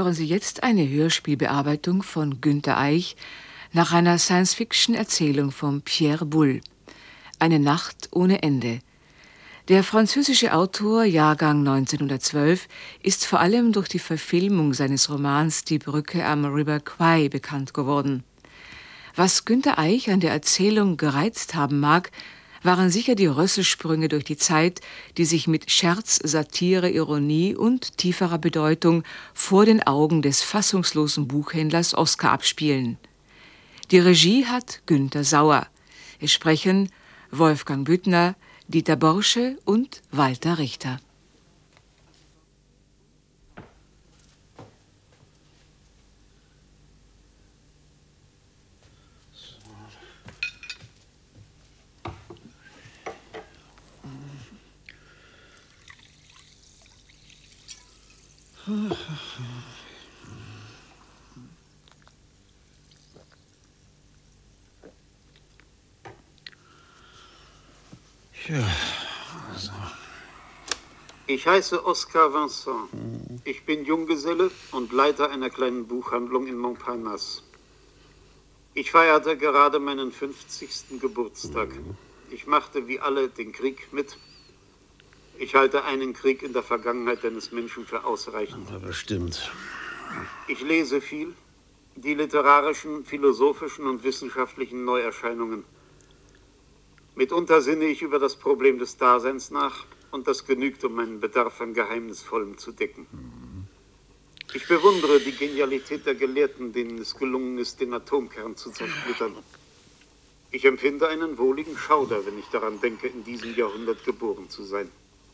Hören Sie jetzt eine Hörspielbearbeitung von Günter Eich nach einer Science-Fiction-Erzählung von Pierre Boulle. Eine Nacht ohne Ende. Der französische Autor, Jahrgang 1912, ist vor allem durch die Verfilmung seines Romans Die Brücke am River Kwai bekannt geworden. Was Günter Eich an der Erzählung gereizt haben mag, waren sicher die Rösselsprünge durch die Zeit, die sich mit Scherz, Satire, Ironie und tieferer Bedeutung vor den Augen des fassungslosen Buchhändlers Oskar abspielen. Die Regie hat Günther Sauer. Es sprechen Wolfgang Büttner, Dieter Borsche und Walter Richter. Ja, also. Ich heiße Oskar Vincent. Ich bin Junggeselle und Leiter einer kleinen Buchhandlung in Montparnasse. Ich feierte gerade meinen 50. Geburtstag. Ich machte wie alle den Krieg mit. Ich halte einen Krieg in der Vergangenheit eines Menschen für ausreichend. Aber stimmt. Ich lese viel, die literarischen, philosophischen und wissenschaftlichen Neuerscheinungen. Mitunter sinne ich über das Problem des Daseins nach und das genügt, um meinen Bedarf an Geheimnisvollem zu decken. Ich bewundere die Genialität der Gelehrten, denen es gelungen ist, den Atomkern zu zersplittern. Ich empfinde einen wohligen Schauder, wenn ich daran denke, in diesem Jahrhundert geboren zu sein.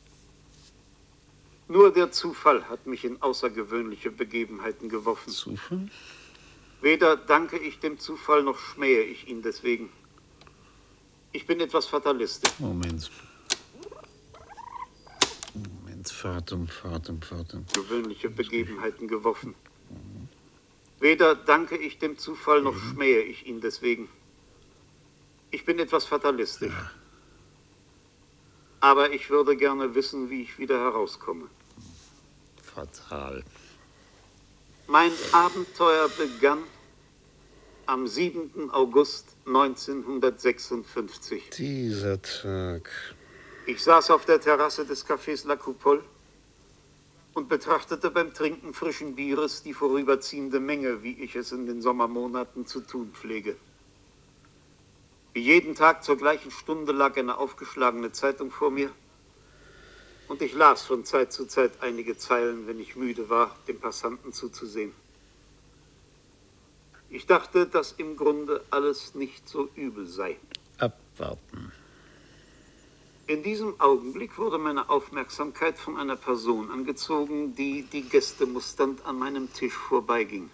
Nur der Zufall hat mich in außergewöhnliche Begebenheiten geworfen. Zufall? Weder danke ich dem Zufall, noch schmähe ich ihn deswegen. Ich bin etwas fatalistisch. Moment, Fatum. Gewöhnliche Begebenheiten geworfen. Weder danke ich dem Zufall, noch schmähe ich ihn deswegen. Ich bin etwas fatalistisch. Ja. Aber ich würde gerne wissen, wie ich wieder herauskomme. Fatal. Mein Abenteuer begann am 7. August 1956. Dieser Tag. Ich saß auf der Terrasse des Cafés La Coupole und betrachtete beim Trinken frischen Bieres die vorüberziehende Menge, wie ich es in den Sommermonaten zu tun pflege. Wie jeden Tag zur gleichen Stunde lag eine aufgeschlagene Zeitung vor mir und ich las von Zeit zu Zeit einige Zeilen, wenn ich müde war, dem Passanten zuzusehen. Ich dachte, dass im Grunde alles nicht so übel sei. Abwarten. In diesem Augenblick wurde meine Aufmerksamkeit von einer Person angezogen, die gästemusternd an meinem Tisch vorbeiging.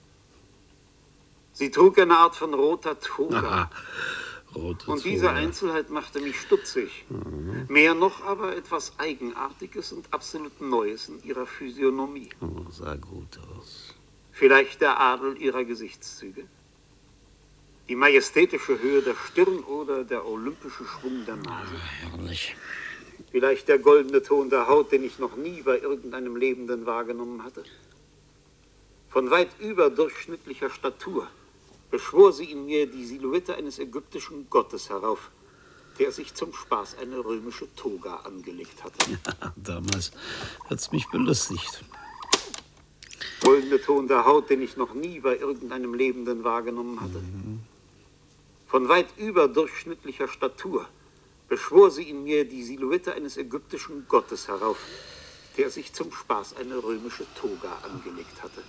Sie trug eine Art von roter Toga. Aha. Rote Und diese Toga. Einzelheit machte mich stutzig. Mehr noch aber etwas Eigenartiges und absolut Neues in ihrer Physiognomie. Oh, sah gut aus. Vielleicht der Adel ihrer Gesichtszüge, die majestätische Höhe der Stirn oder der olympische Schwung der Nase. Herrlich. Vielleicht der goldene Ton der Haut, den ich noch nie bei irgendeinem Lebenden wahrgenommen hatte. Von weit überdurchschnittlicher Statur beschwor sie in mir die Silhouette eines ägyptischen Gottes herauf, der sich zum Spaß eine römische Toga angelegt hatte. Ja, damals hat's mich belustigt. Goldene Ton der Haut, den ich noch nie bei irgendeinem Lebenden wahrgenommen hatte. Von weit überdurchschnittlicher Statur beschwor sie in mir die Silhouette eines ägyptischen Gottes herauf, der sich zum Spaß eine römische Toga angelegt hatte.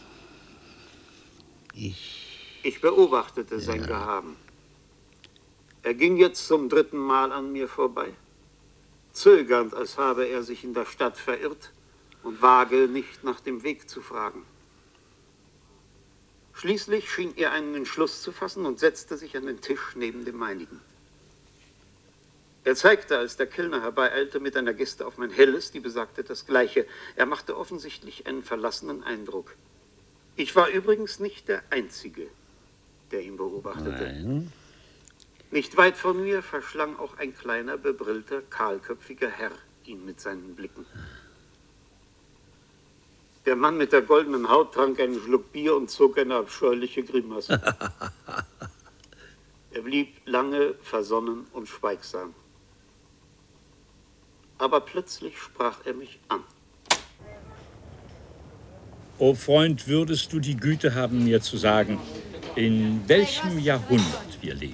Ich beobachtete sein Gehaben. Er ging jetzt zum 3. Mal an mir vorbei, zögernd, als habe er sich in der Stadt verirrt und wage nicht nach dem Weg zu fragen. Schließlich schien er einen Entschluss zu fassen und setzte sich an den Tisch neben dem meinigen. Er zeigte, als der Kellner herbeieilte, mit einer Geste auf mein Helles, die besagte das Gleiche. Er machte offensichtlich einen verlassenen Eindruck. Ich war übrigens nicht der Einzige, der ihn beobachtete. Nein. Nicht weit von mir verschlang auch ein kleiner, bebrillter, kahlköpfiger Herr ihn mit seinen Blicken. Der Mann mit der goldenen Haut trank einen Schluck Bier und zog eine abscheuliche Grimasse. Er blieb lange versonnen und schweigsam. Aber plötzlich sprach er mich an. O Freund, würdest du die Güte haben, mir zu sagen, in welchem Jahrhundert wir leben?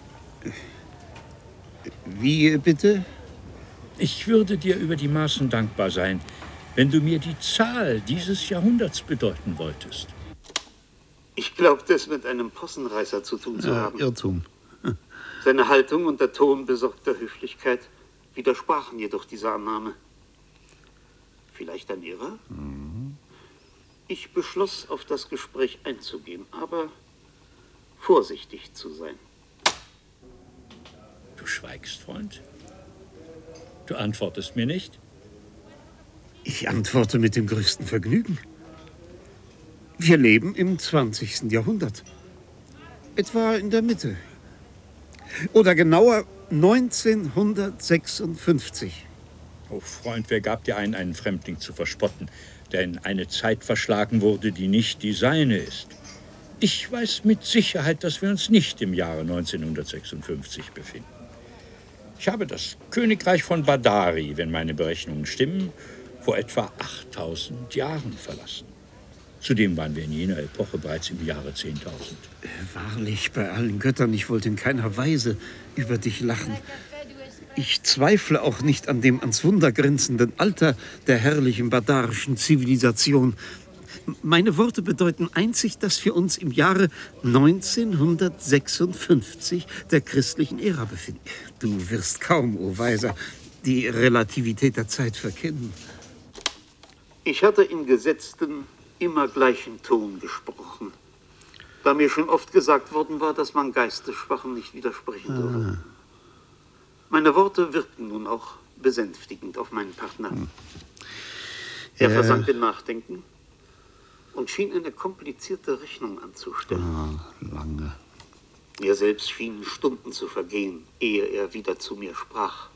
Wie bitte? Ich würde dir über die Maßen dankbar sein, wenn du mir die Zahl dieses Jahrhunderts bedeuten wolltest. Ich glaubte, es mit einem Possenreißer zu tun zu haben. Irrtum. Seine Haltung und der Ton besorgter Höflichkeit widersprachen jedoch dieser Annahme. Vielleicht ein Irrer? Ich beschloss, auf das Gespräch einzugehen, aber vorsichtig zu sein. Du schweigst, Freund? Du antwortest mir nicht? Ich antworte mit dem größten Vergnügen. Wir leben im 20. Jahrhundert. Etwa in der Mitte. Oder genauer 1956. Oh Freund, wer gab dir ein, einen Fremdling zu verspotten, der in eine Zeit verschlagen wurde, die nicht die seine ist? Ich weiß mit Sicherheit, dass wir uns nicht im Jahre 1956 befinden. Ich habe das Königreich von Badari, wenn meine Berechnungen stimmen, vor etwa 8000 Jahren verlassen. Zudem waren wir in jener Epoche bereits im Jahre 10.000. Wahrlich, bei allen Göttern, ich wollte in keiner Weise über dich lachen. Ich zweifle auch nicht an dem ans Wunder grenzenden Alter der herrlichen badarischen Zivilisation. Meine Worte bedeuten einzig, dass wir uns im Jahre 1956 der christlichen Ära befinden. Du wirst kaum, o Weiser, die Relativität der Zeit verkennen. Ich hatte in gesetztem, immer gleichen Ton gesprochen, da mir schon oft gesagt worden war, dass man Geistesschwachen nicht widersprechen dürfe. Meine Worte wirkten nun auch besänftigend auf meinen Partner. Er versank in Nachdenken und schien eine komplizierte Rechnung anzustellen. Lange. Mir selbst schienen Stunden zu vergehen, ehe er wieder zu mir sprach.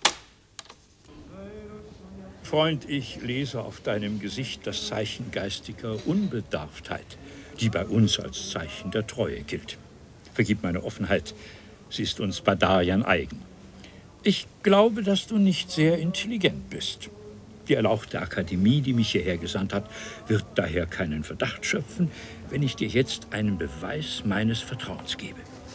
Freund, ich lese auf deinem Gesicht das Zeichen geistiger Unbedarftheit, die bei uns als Zeichen der Treue gilt. Vergib meine Offenheit, sie ist uns Badariern eigen. Ich glaube, dass du nicht sehr intelligent bist. Die erlauchte Akademie, die mich hierher gesandt hat, wird daher keinen Verdacht schöpfen, wenn ich dir jetzt einen Beweis meines Vertrauens gebe.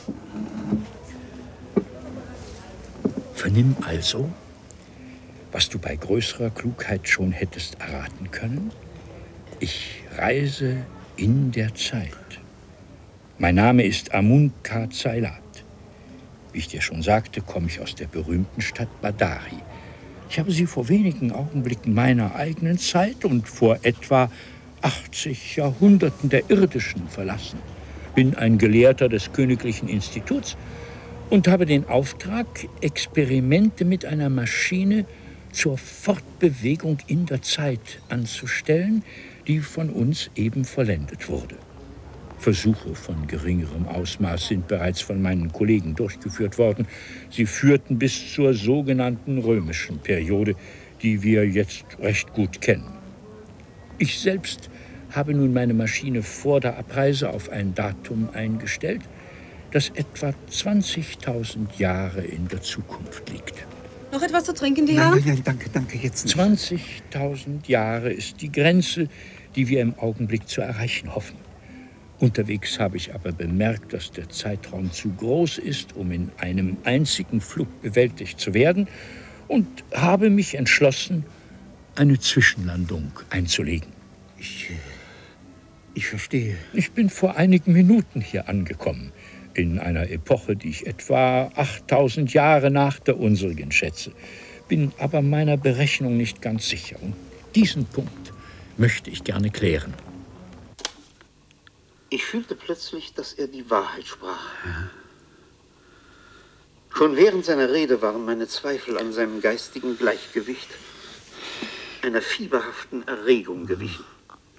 Vernimm also, was du bei größerer Klugheit schon hättest erraten können. Ich reise in der Zeit. Mein Name ist Amun-Ka Zailat. Wie ich dir schon sagte, komme ich aus der berühmten Stadt Badari. Ich habe sie vor wenigen Augenblicken meiner eigenen Zeit und vor etwa 80 Jahrhunderten der irdischen verlassen. Bin ein Gelehrter des Königlichen Instituts und habe den Auftrag, Experimente mit einer Maschine zur Fortbewegung in der Zeit anzustellen, die von uns eben vollendet wurde. Versuche von geringerem Ausmaß sind bereits von meinen Kollegen durchgeführt worden. Sie führten bis zur sogenannten römischen Periode, die wir jetzt recht gut kennen. Ich selbst habe nun meine Maschine vor der Abreise auf ein Datum eingestellt, das etwa 20.000 Jahre in der Zukunft liegt. Noch etwas zu trinken, die Herren? Nein, danke, jetzt nicht. 20.000 Jahre ist die Grenze, die wir im Augenblick zu erreichen hoffen. Unterwegs habe ich aber bemerkt, dass der Zeitraum zu groß ist, um in einem einzigen Flug bewältigt zu werden, und habe mich entschlossen, eine Zwischenlandung einzulegen. Ich verstehe. Ich bin vor einigen Minuten hier angekommen, in einer Epoche, die ich etwa 8000 Jahre nach der unsrigen schätze, bin aber meiner Berechnung nicht ganz sicher. Und diesen Punkt möchte ich gerne klären. Ich fühlte plötzlich, dass er die Wahrheit sprach. Schon während seiner Rede waren meine Zweifel an seinem geistigen Gleichgewicht einer fieberhaften Erregung gewichen.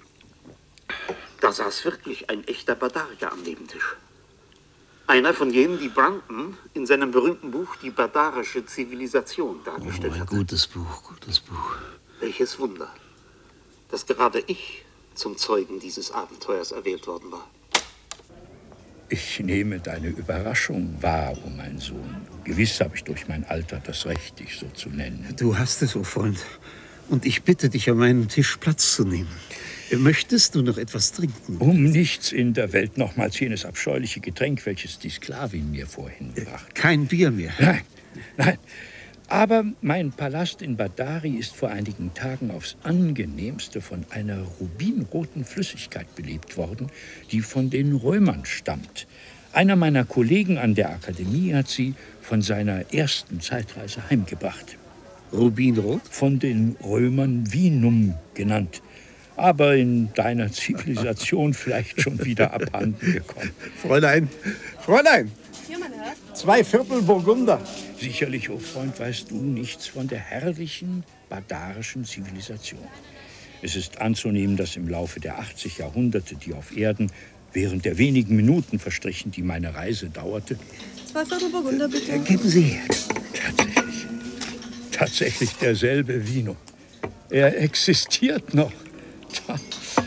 Da saß wirklich ein echter Badarier am Nebentisch. Einer von jenen, die Brunton in seinem berühmten Buch Die badarische Zivilisation dargestellt hat. Gutes Buch. Welches Wunder, dass gerade ich zum Zeugen dieses Abenteuers erwählt worden war. Ich nehme deine Überraschung wahr, o mein Sohn. Gewiss habe ich durch mein Alter das Recht, dich so zu nennen. Du hast es, o Freund. Und ich bitte dich, an meinem Tisch Platz zu nehmen. Möchtest du noch etwas trinken? Um nichts in der Welt nochmals jenes abscheuliche Getränk, welches die Sklavin mir vorhin brachte. Kein Bier mehr. Nein, nein. Aber mein Palast in Badari ist vor einigen Tagen aufs angenehmste von einer rubinroten Flüssigkeit belebt worden, die von den Römern stammt. Einer meiner Kollegen an der Akademie hat sie von seiner ersten Zeitreise heimgebracht. Rubinrot? Von den Römern Vinum genannt. Aber in deiner Zivilisation vielleicht schon wieder abhanden gekommen. Fräulein, Fräulein! Ja, mein Herr. 2 Viertel Burgunder. Sicherlich, o Freund, weißt du nichts von der herrlichen, badarischen Zivilisation. Es ist anzunehmen, dass im Laufe der 80 Jahrhunderte, die auf Erden während der wenigen Minuten verstrichen, die meine Reise dauerte. 2 Viertel Burgunder, bitte. Geben Sie her. Tatsächlich derselbe Vino. Er existiert noch. Tja.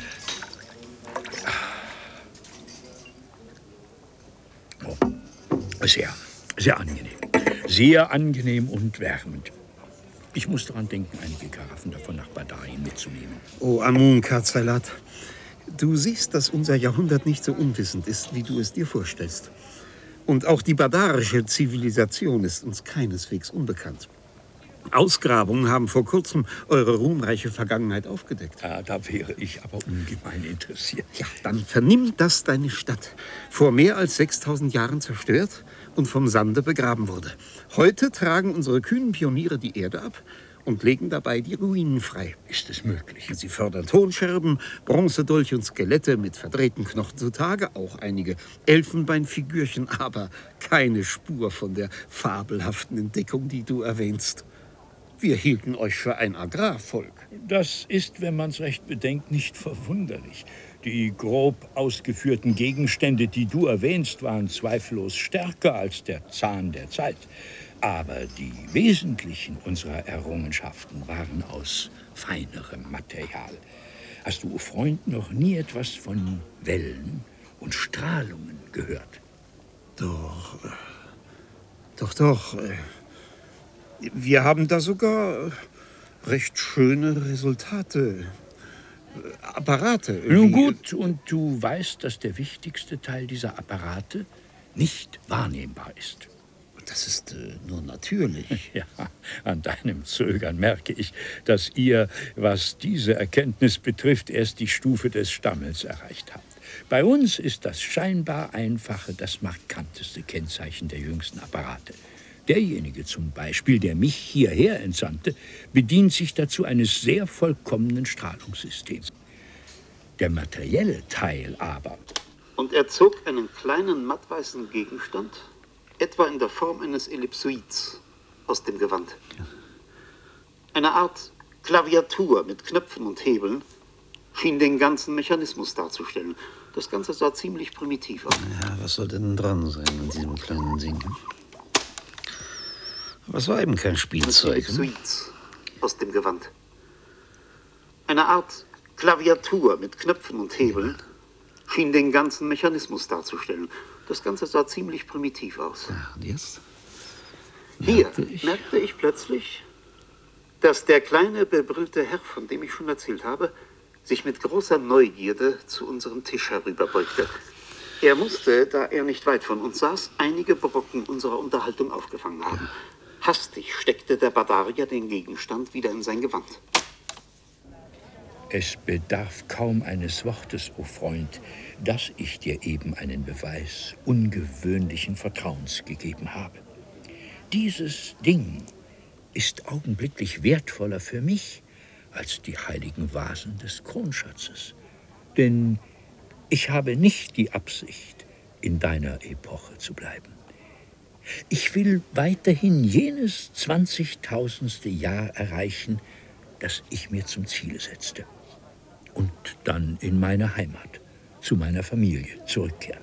Oh, sehr angenehm. Sehr angenehm und wärmend. Ich muss daran denken, einige Karaffen davon nach Badari mitzunehmen. Oh, Amun Karzailat, du siehst, dass unser Jahrhundert nicht so unwissend ist, wie du es dir vorstellst. Und auch die badarische Zivilisation ist uns keineswegs unbekannt. Ausgrabungen haben vor kurzem eure ruhmreiche Vergangenheit aufgedeckt. Ja, da wäre ich aber ungemein interessiert. Ja, dann vernimm, dass deine Stadt vor mehr als 6000 Jahren zerstört und vom Sande begraben wurde. Heute tragen unsere kühnen Pioniere die Erde ab und legen dabei die Ruinen frei. Ist es möglich? Sie fördern Tonscherben, Bronzedolche und Skelette mit verdrehten Knochen zutage, auch einige Elfenbeinfigürchen, aber keine Spur von der fabelhaften Entdeckung, die du erwähnst. Wir hielten euch für ein Agrarvolk. Das ist, wenn man es recht bedenkt, nicht verwunderlich. Die grob ausgeführten Gegenstände, die du erwähnst, waren zweifellos stärker als der Zahn der Zeit. Aber die wesentlichen unserer Errungenschaften waren aus feinerem Material. Hast du, Freund, noch nie etwas von Wellen und Strahlungen gehört? Doch. Wir haben da sogar recht schöne Resultate. Apparate. Nun gut, und du weißt, dass der wichtigste Teil dieser Apparate nicht wahrnehmbar ist. Das ist nur natürlich. Ja, an deinem Zögern merke ich, dass ihr, was diese Erkenntnis betrifft, erst die Stufe des Stammels erreicht habt. Bei uns ist das scheinbar Einfache das markanteste Kennzeichen der jüngsten Apparate. Derjenige zum Beispiel, der mich hierher entsandte, bedient sich dazu eines sehr vollkommenen Strahlungssystems. Der materielle Teil aber. Und er zog einen kleinen mattweißen Gegenstand, etwa in der Form eines Ellipsoids, aus dem Gewand. Eine Art Klaviatur mit Knöpfen und Hebeln schien den ganzen Mechanismus darzustellen. Das Ganze sah ziemlich primitiv aus. Ja, was soll denn dran sein an diesem kleinen Ding? Aber es war eben kein Spielzeug. Ellipsoids aus dem Gewand. Eine Art Klaviatur mit Knöpfen und Hebeln schien den ganzen Mechanismus darzustellen. Das Ganze sah ziemlich primitiv aus. Ja, und jetzt? Hier merkte ich plötzlich, dass der kleine, bebrillte Herr, von dem ich schon erzählt habe, sich mit großer Neugierde zu unserem Tisch herüberbeugte. Er musste, da er nicht weit von uns saß, einige Brocken unserer Unterhaltung aufgefangen haben. Hastig steckte der Badarier den Gegenstand wieder in sein Gewand. Es bedarf kaum eines Wortes, o Freund, dass ich dir eben einen Beweis ungewöhnlichen Vertrauens gegeben habe. Dieses Ding ist augenblicklich wertvoller für mich als die heiligen Vasen des Kronschatzes. Denn ich habe nicht die Absicht, in deiner Epoche zu bleiben. Ich will weiterhin jenes 20.000. Jahr erreichen, das ich mir zum Ziel setzte. Und dann in meine Heimat, zu meiner Familie zurückkehren.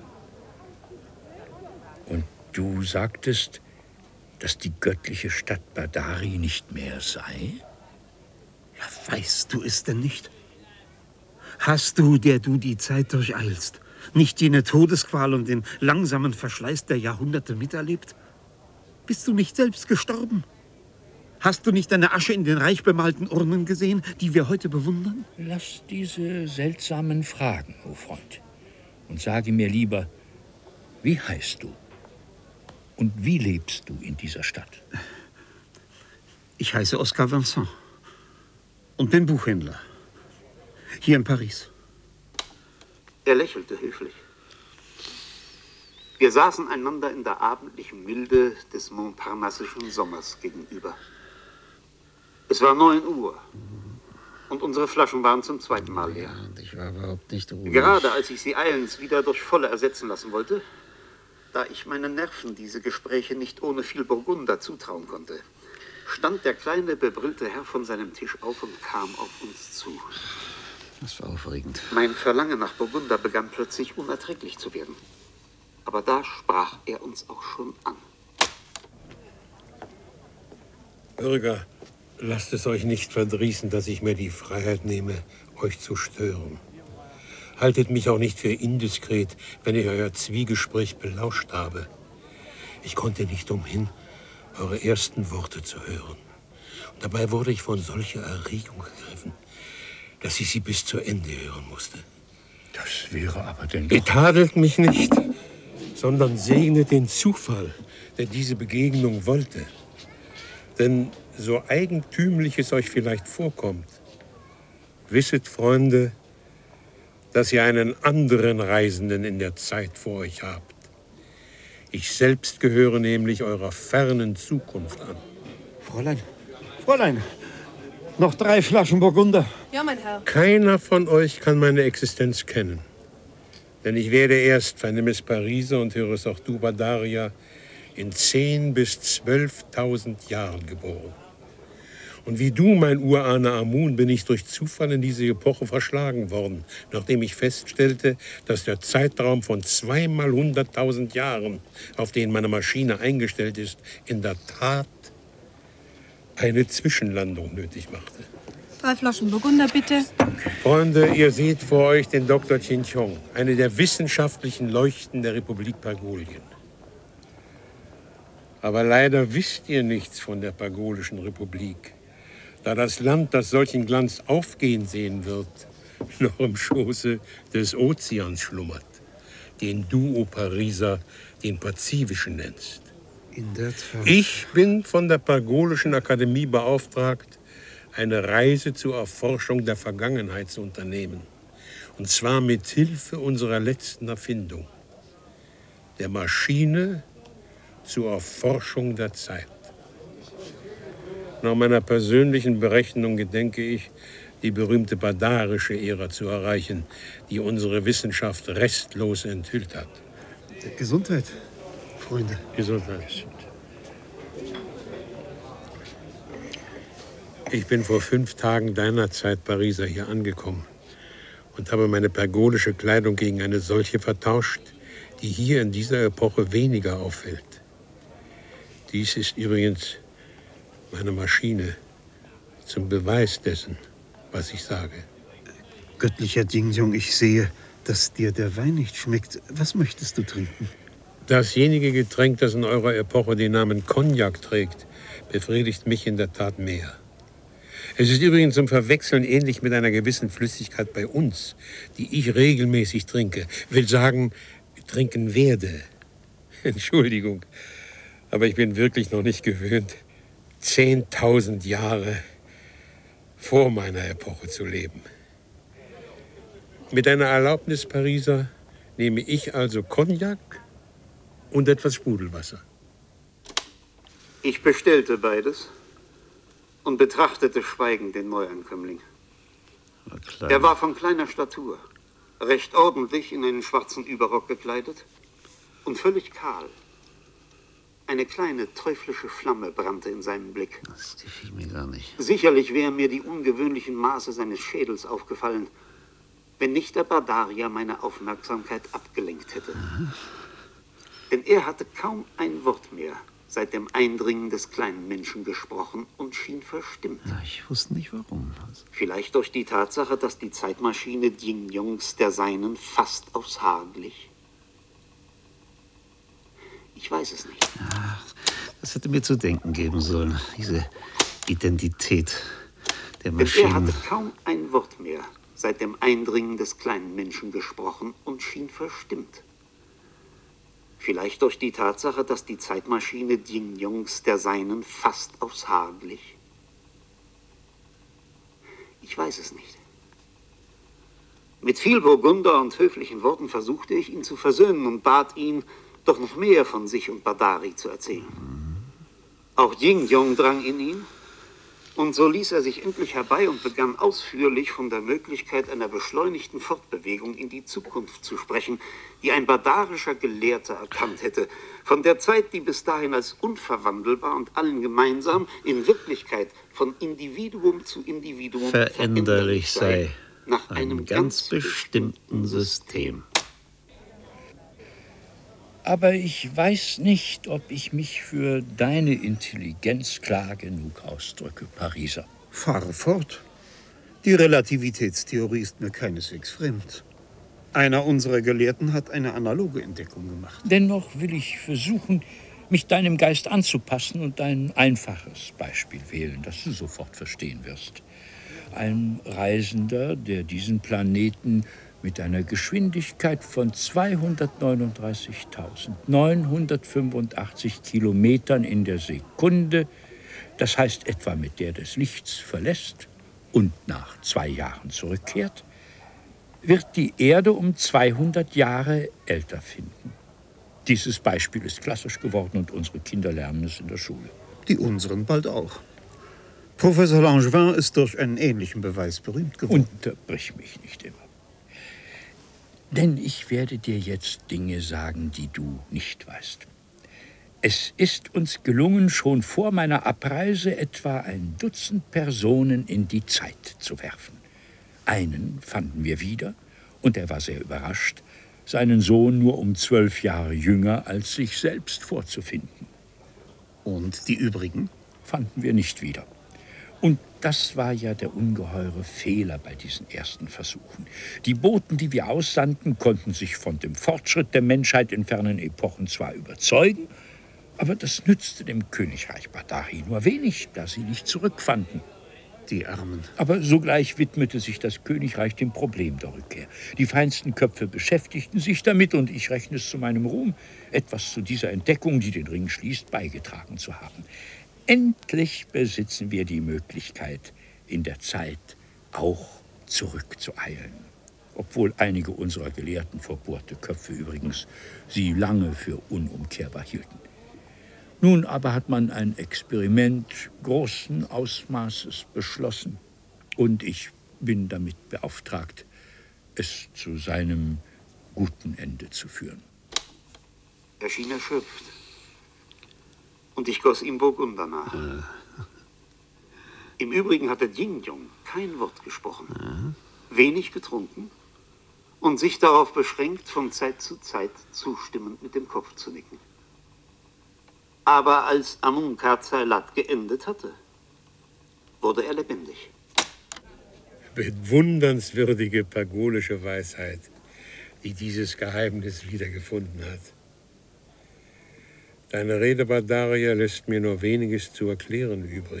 Und du sagtest, dass die göttliche Stadt Badari nicht mehr sei? Ja, weißt du es denn nicht? Hast du, der du die Zeit durcheilst, nicht jene Todesqual und den langsamen Verschleiß der Jahrhunderte miterlebt? Bist du nicht selbst gestorben? Hast du nicht deine Asche in den reich bemalten Urnen gesehen, die wir heute bewundern? Lass diese seltsamen Fragen, o Freund, und sage mir lieber, wie heißt du? Und wie lebst du in dieser Stadt? Ich heiße Oscar Vincent und bin Buchhändler. Hier in Paris. Er lächelte höflich. Wir saßen einander in der abendlichen Milde des montparnassischen Sommers gegenüber. Es war 9 Uhr und unsere Flaschen waren zum zweiten Mal leer. Und ich war überhaupt nicht ruhig. Gerade als ich sie eilends wieder durch volle ersetzen lassen wollte, da ich meinen Nerven diese Gespräche nicht ohne viel Burgunder zutrauen konnte, stand der kleine, bebrillte Herr von seinem Tisch auf und kam auf uns zu. Das war aufregend. Mein Verlangen nach Burgunder begann plötzlich unerträglich zu werden. Aber da sprach er uns auch schon an. Bürger, lasst es euch nicht verdrießen, dass ich mir die Freiheit nehme, euch zu stören. Haltet mich auch nicht für indiskret, wenn ich euer Zwiegespräch belauscht habe. Ich konnte nicht umhin, eure ersten Worte zu hören. Und dabei wurde ich von solcher Erregung ergriffen, dass ich sie bis zu Ende hören musste. Das wäre aber denn Ihr doch... tadelt mich nicht, sondern segnet den Zufall, der diese Begegnung wollte. Denn so eigentümlich es euch vielleicht vorkommt, wisset, Freunde, dass ihr einen anderen Reisenden in der Zeit vor euch habt. Ich selbst gehöre nämlich eurer fernen Zukunft an. Fräulein, noch 3 Flaschen Burgunder. Ja, mein Herr. Keiner von euch kann meine Existenz kennen. Denn ich werde erst, vernimm Pariser und höre es auch du, Badaria, in 10.000 bis 12.000 Jahren geboren. Und wie du, mein Urahne Amun, bin ich durch Zufall in diese Epoche verschlagen worden, nachdem ich feststellte, dass der Zeitraum von 2 mal 100.000 Jahren, auf den meine Maschine eingestellt ist, in der Tat eine Zwischenlandung nötig machte. 3 Flaschen Burgunder, bitte. Freunde, ihr seht vor euch den Dr. Chin-Chong, eine der wissenschaftlichen Leuchten der Republik Pagolien. Aber leider wisst ihr nichts von der Pagolischen Republik, da das Land, das solchen Glanz aufgehen sehen wird, noch im Schoße des Ozeans schlummert, den du, o Pariser, den Pazifischen nennst. In der Tat. Ich bin von der Pagolischen Akademie beauftragt, eine Reise zur Erforschung der Vergangenheit zu unternehmen. Und zwar mit Hilfe unserer letzten Erfindung, der Maschine zur Erforschung der Zeit. Nach meiner persönlichen Berechnung gedenke ich, die berühmte badarische Ära zu erreichen, die unsere Wissenschaft restlos enthüllt hat. Gesundheit, Freunde. Gesundheit. Ich bin vor 5 Tagen deiner Zeit, Pariser, hier angekommen und habe meine pergolische Kleidung gegen eine solche vertauscht, die hier in dieser Epoche weniger auffällt. Dies ist übrigens meine Maschine zum Beweis dessen, was ich sage. Göttlicher Ding-Jong, ich sehe, dass dir der Wein nicht schmeckt. Was möchtest du trinken? Dasjenige Getränk, das in eurer Epoche den Namen Cognac trägt, befriedigt mich in der Tat mehr. Es ist übrigens zum Verwechseln ähnlich mit einer gewissen Flüssigkeit bei uns, die ich regelmäßig trinke. Will sagen, trinken werde. Entschuldigung, aber ich bin wirklich noch nicht gewöhnt, 10.000 Jahre vor meiner Epoche zu leben. Mit deiner Erlaubnis, Pariser, nehme ich also Cognac und etwas Sprudelwasser. Ich bestellte beides und betrachtete schweigend den Neuankömmling. Er war von kleiner Statur, recht ordentlich in einen schwarzen Überrock gekleidet und völlig kahl. Eine kleine teuflische Flamme brannte in seinem Blick. Das gefiel mir gar nicht. Sicherlich wären mir die ungewöhnlichen Maße seines Schädels aufgefallen, wenn nicht der Badaria meine Aufmerksamkeit abgelenkt hätte. Denn er hatte kaum ein Wort mehr, seit dem Eindringen des kleinen Menschen gesprochen und schien verstimmt. Ja, ich wusste nicht warum. Vielleicht durch die Tatsache, dass die Zeitmaschine Jing Yongs der Seinen fast aufs Haar glich. Ich weiß es nicht. Ach, das hätte mir zu denken geben sollen, diese Identität der Denn er Maschinen. hatte kaum ein Wort mehr seit dem Eindringen des kleinen Menschen gesprochen und schien verstimmt. Vielleicht durch die Tatsache, dass die Zeitmaschine Jing Yongs der Seinen fast aufs Haar glich. Ich weiß es nicht. Mit viel Burgunder und höflichen Worten versuchte ich, ihn zu versöhnen und bat ihn, doch noch mehr von sich und Badari zu erzählen. Auch Jing Yong drang in ihn, und so ließ er sich endlich herbei und begann ausführlich von der Möglichkeit einer beschleunigten Fortbewegung in die Zukunft zu sprechen, die ein badarischer Gelehrter erkannt hätte, von der Zeit, die bis dahin als unverwandelbar und allen gemeinsam in Wirklichkeit von Individuum zu Individuum veränderlich sei, nach einem ganz bestimmten System. Aber ich weiß nicht, ob ich mich für deine Intelligenz klar genug ausdrücke, Pariser. Fahre fort. Die Relativitätstheorie ist mir keineswegs fremd. Einer unserer Gelehrten hat eine analoge Entdeckung gemacht. Dennoch will ich versuchen, mich deinem Geist anzupassen und ein einfaches Beispiel wählen, das du sofort verstehen wirst. Ein Reisender, der diesen Planeten mit einer Geschwindigkeit von 239.985 Kilometern in der Sekunde, das heißt etwa mit der des Lichts, verlässt und nach 2 Jahren zurückkehrt, wird die Erde um 200 Jahre älter finden. Dieses Beispiel ist klassisch geworden und unsere Kinder lernen es in der Schule. Die unseren bald auch. Professor Langevin ist durch einen ähnlichen Beweis berühmt geworden. Unterbrich mich nicht immer. Denn ich werde dir jetzt Dinge sagen, die du nicht weißt. Es ist uns gelungen, schon vor meiner Abreise etwa 1 Dutzend Personen in die Zeit zu werfen. Einen fanden wir wieder, und er war sehr überrascht, seinen Sohn nur um 12 Jahre jünger als sich selbst vorzufinden. Und die übrigen? Fanden wir nicht wieder. Und das war ja der ungeheure Fehler bei diesen ersten Versuchen. Die Boten, die wir aussandten, konnten sich von dem Fortschritt der Menschheit in fernen Epochen zwar überzeugen, aber das nützte dem Königreich Badari nur wenig, da sie nicht zurückfanden. Die Armen. Aber sogleich widmete sich das Königreich dem Problem der Rückkehr. Die feinsten Köpfe beschäftigten sich damit, und ich rechne es zu meinem Ruhm, etwas zu dieser Entdeckung, die den Ring schließt, beigetragen zu haben. Endlich besitzen wir die Möglichkeit, in der Zeit auch zurückzueilen. Obwohl einige unserer Gelehrten, verbohrte Köpfe übrigens, sie lange für unumkehrbar hielten. Nun aber hat man ein Experiment großen Ausmaßes beschlossen, und ich bin damit beauftragt, es zu seinem guten Ende zu führen. Er schien erschöpft. Und ich goss ihm Burgunder nach. Im Übrigen hatte Jing Yong kein Wort gesprochen, wenig getrunken und sich darauf beschränkt, von Zeit zu Zeit zustimmend mit dem Kopf zu nicken. Aber als Amun Karzailat geendet hatte, wurde er lebendig. Bewundernswürdige pagolische Weisheit, die dieses Geheimnis wiedergefunden hat. Deine Rede, Badaria, lässt mir nur weniges zu erklären übrig.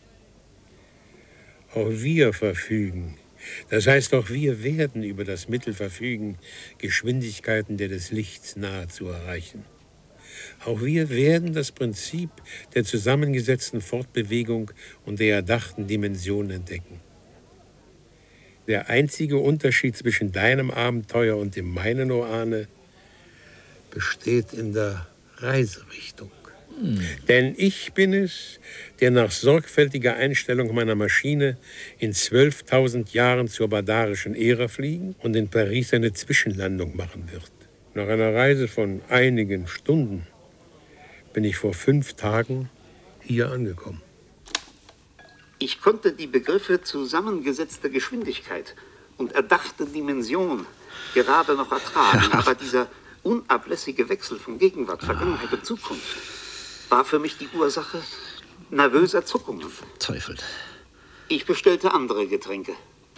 Auch wir verfügen, das heißt auch wir werden über das Mittel verfügen, Geschwindigkeiten der des Lichts nahe zu erreichen. Auch wir werden das Prinzip der zusammengesetzten Fortbewegung und der erdachten Dimension entdecken. Der einzige Unterschied zwischen deinem Abenteuer und dem meinen, Oane, besteht in der Reiserichtung. Denn ich bin es, der nach sorgfältiger Einstellung meiner Maschine in 12.000 Jahren zur badarischen Ära fliegen und in Paris eine Zwischenlandung machen wird. Nach einer Reise von einigen Stunden bin ich vor 5 Tagen hier angekommen. Ich konnte die Begriffe zusammengesetzte Geschwindigkeit und erdachte Dimension gerade noch ertragen, aber dieser unablässige Wechsel von Gegenwart, Vergangenheit und Zukunft war für mich die Ursache nervöser Zuckungen. Teufel. Ich bestellte andere Getränke.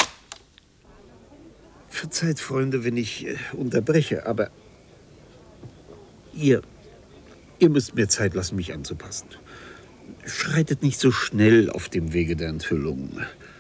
Verzeiht, Freunde, wenn ich unterbreche, aber ihr müsst mir Zeit lassen, mich anzupassen. Schreitet nicht so schnell auf dem Wege der Enthüllung.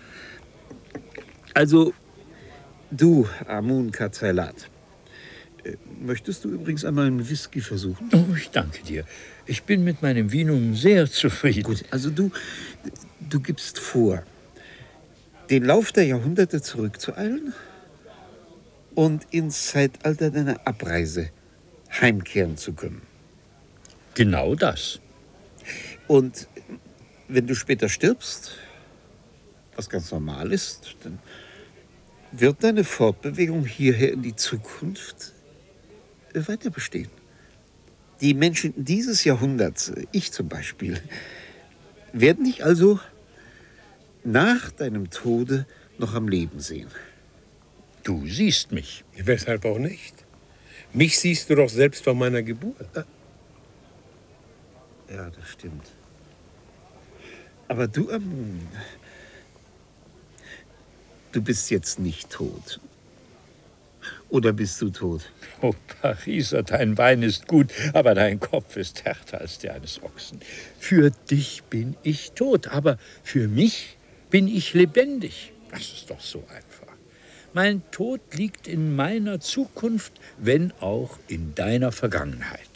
Also, du, Amun Katzailat, möchtest du übrigens einmal einen Whisky versuchen? Oh, ich danke dir. Ich bin mit meinem Vinum sehr zufrieden. Gut, also du gibst vor, den Lauf der Jahrhunderte zurückzueilen und ins Zeitalter deiner Abreise heimkehren zu können. Genau das. Und wenn du später stirbst, was ganz normal ist, dann wird deine Fortbewegung hierher in die Zukunft weiter bestehen. Die Menschen dieses Jahrhunderts, ich zum Beispiel, werden dich also nach deinem Tode noch am Leben sehen. Du siehst mich. Weshalb auch nicht? Mich siehst du doch selbst vor meiner Geburt. Ja, das stimmt. Aber du, du bist jetzt nicht tot. Oder bist du tot? Oh, Pariser, dein Wein ist gut, aber dein Kopf ist härter als der eines Ochsen. Für dich bin ich tot, aber für mich bin ich lebendig. Das ist doch so einfach. Mein Tod liegt in meiner Zukunft, wenn auch in deiner Vergangenheit.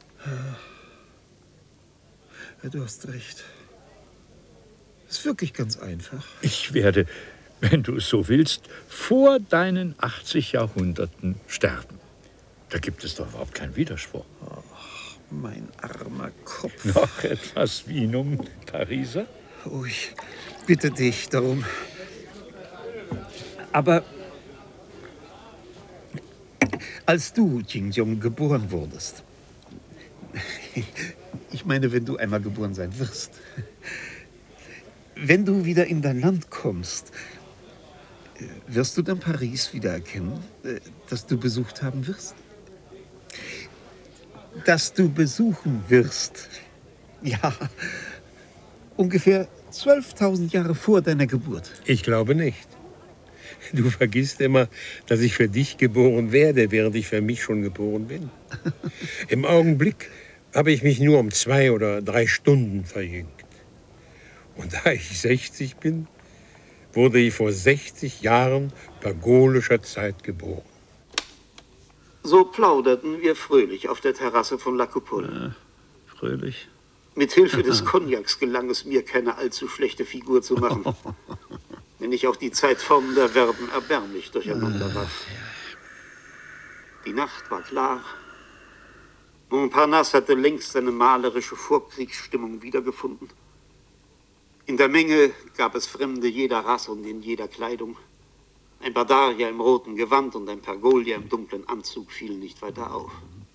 Ja, du hast recht. Ist wirklich ganz einfach. Ich werde, wenn du es so willst, vor deinen 80 Jahrhunderten sterben. Da gibt es doch überhaupt keinen Widerspruch. Ach, mein armer Kopf. Noch etwas Vinum, Pariser? Oh, ich bitte dich darum. Aber als du, Jingjong, geboren wurdest, ich meine, wenn du einmal geboren sein wirst, wenn du wieder in dein Land kommst, wirst du dann Paris wiedererkennen, das du besucht haben wirst? Das du besuchen wirst. Ja, ungefähr 12.000 Jahre vor deiner Geburt. Ich glaube nicht. Du vergisst immer, dass ich für dich geboren werde, während ich für mich schon geboren bin. Im Augenblick habe ich mich nur um 2 oder 3 Stunden verjüngt. Und da ich 60 bin, wurde ich vor 60 Jahren pergolischer Zeit geboren. So plauderten wir fröhlich auf der Terrasse von La Coupole. Fröhlich. Mit Hilfe des Cognacs gelang es mir, keine allzu schlechte Figur zu machen. Wenn ich auch die Zeitformen der Verben erbärmlich durcheinander warf. Die Nacht war klar. Montparnasse hatte längst seine malerische Vorkriegsstimmung wiedergefunden. In der Menge gab es Fremde jeder Rasse und in jeder Kleidung. Ein Badaria im roten Gewand und ein Pergolia im dunklen Anzug fielen nicht weiter auf.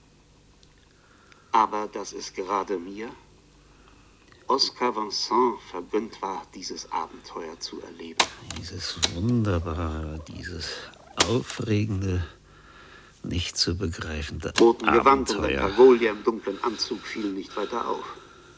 Aber dass es gerade mir, Oscar Vincent, vergönnt war, dieses Abenteuer zu erleben. Dieses wunderbare, dieses aufregende, nicht zu begreifende Roten Gewand und ein Abenteuer. Pergolia im dunklen Anzug fielen nicht weiter auf.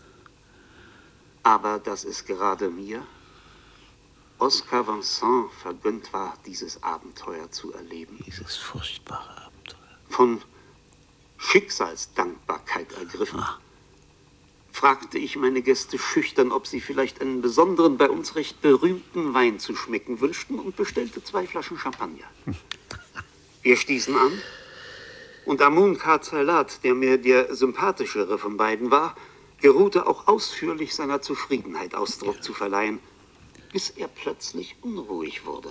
Aber dass es gerade mir, Oscar Vincent, vergönnt war, dieses Abenteuer zu erleben. Dieses furchtbare Abenteuer. Von Schicksalsdankbarkeit ergriffen, fragte ich meine Gäste schüchtern, ob sie vielleicht einen besonderen, bei uns recht berühmten Wein zu schmecken wünschten, und bestellte 2 Flaschen Champagner. Wir stießen an, und Amun Katzailat, der mir der sympathischere von beiden war, geruhte auch ausführlich seiner Zufriedenheit Ausdruck zu verleihen, bis er plötzlich unruhig wurde.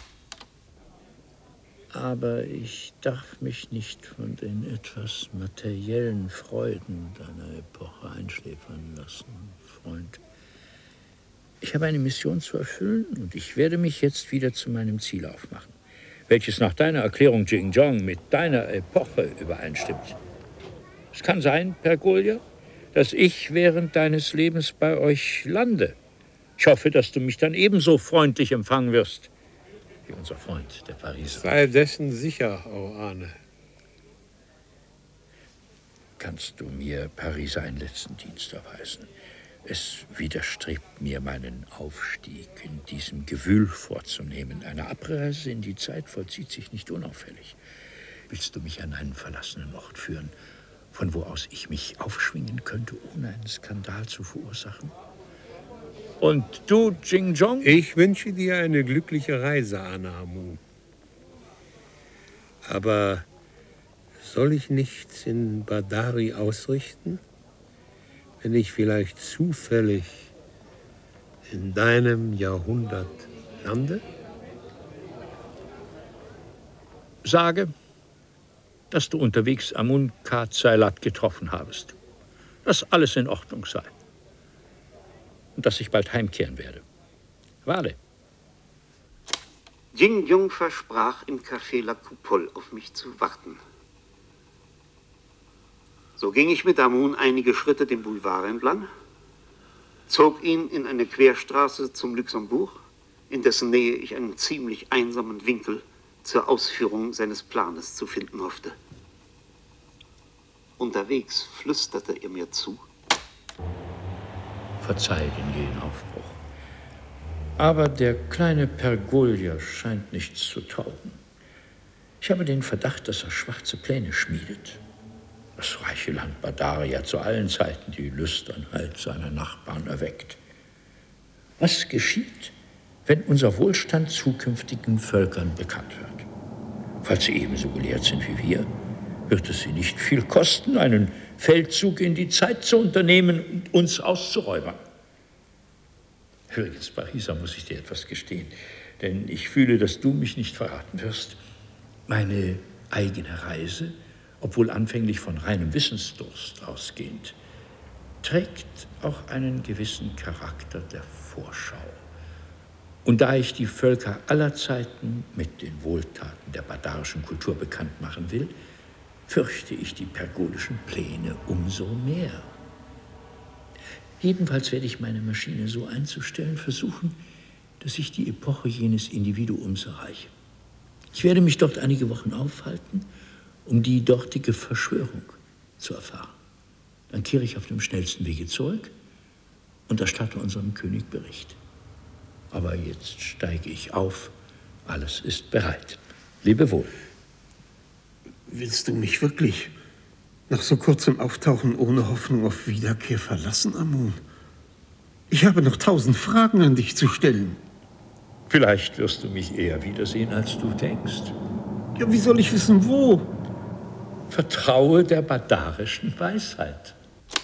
Aber ich darf mich nicht von den etwas materiellen Freuden deiner Epoche einschläfern lassen, Freund. Ich habe eine Mission zu erfüllen und ich werde mich jetzt wieder zu meinem Ziel aufmachen, welches nach deiner Erklärung, Jingjong, mit deiner Epoche übereinstimmt. Es kann sein, Pergolia, dass ich während deines Lebens bei euch lande. Ich hoffe, dass du mich dann ebenso freundlich empfangen wirst wie unser Freund, der Pariser. Sei dessen sicher, Orane. kannst du mir, Pariser, einen letzten Dienst erweisen. Es widerstrebt mir, meinen Aufstieg in diesem Gewühl vorzunehmen. Eine Abreise in die Zeit vollzieht sich nicht unauffällig. Willst du mich an einen verlassenen Ort führen, von wo aus ich mich aufschwingen könnte, ohne einen Skandal zu verursachen? Und du, Jing Jong? Ich wünsche dir eine glückliche Reise, Anna Amun. Aber soll ich nichts in Badari ausrichten, wenn ich vielleicht zufällig in deinem Jahrhundert lande? Sage, dass du unterwegs Amun Ka Zailat getroffen habest. Dass alles in Ordnung sei. Und dass ich bald heimkehren werde. Warte. Jing Jung versprach, im Café La Coupole auf mich zu warten. So ging ich mit Amun einige Schritte den Boulevard entlang, zog ihn in eine Querstraße zum Luxembourg, in dessen Nähe ich einen ziemlich einsamen Winkel zur Ausführung seines Planes zu finden hoffte. Unterwegs flüsterte er mir zu: Verzeih den jähen Aufbruch. Aber der kleine Pergolja scheint nichts zu taugen. Ich habe den Verdacht, dass er schwarze Pläne schmiedet. Das reiche Land Badaria zu allen Zeiten die Lüsternheit seiner Nachbarn erweckt. Was geschieht, wenn unser Wohlstand zukünftigen Völkern bekannt wird? Falls sie ebenso gelehrt sind wie wir, wird es sie nicht viel kosten, einen Feldzug in die Zeit zu unternehmen und uns auszuräubern. Übrigens, Pariser, muss ich dir etwas gestehen, denn ich fühle, dass du mich nicht verraten wirst. Meine eigene Reise, obwohl anfänglich von reinem Wissensdurst ausgehend, trägt auch einen gewissen Charakter der Vorschau. Und da ich die Völker aller Zeiten mit den Wohltaten der badarischen Kultur bekannt machen will, fürchte ich die pergolischen Pläne umso mehr. Jedenfalls werde ich meine Maschine so einzustellen versuchen, dass ich die Epoche jenes Individuums erreiche. Ich werde mich dort einige Wochen aufhalten, um die dortige Verschwörung zu erfahren. Dann kehre ich auf dem schnellsten Wege zurück und erstatte unserem König Bericht. Aber jetzt steige ich auf. Alles ist bereit. Lebe wohl. Willst du mich wirklich nach so kurzem Auftauchen ohne Hoffnung auf Wiederkehr verlassen, Amun? Ich habe noch 1000 Fragen an dich zu stellen. Vielleicht wirst du mich eher wiedersehen, als du denkst. Ja, wie soll ich wissen, wo? Vertraue der badarischen Weisheit.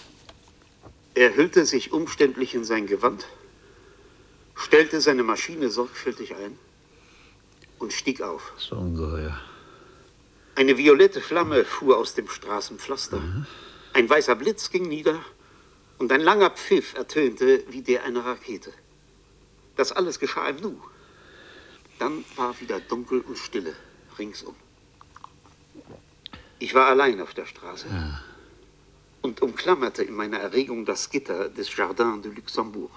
Er hüllte sich umständlich in sein Gewand, stellte seine Maschine sorgfältig ein und stieg auf. So ungeheuer. Eine violette Flamme fuhr aus dem Straßenpflaster. Ein weißer Blitz ging nieder und ein langer Pfiff ertönte wie der einer Rakete. Das alles geschah im Nu. Dann war wieder Dunkel und Stille ringsum. Ich war allein auf der Straße und umklammerte in meiner Erregung das Gitter des Jardin de Luxembourg.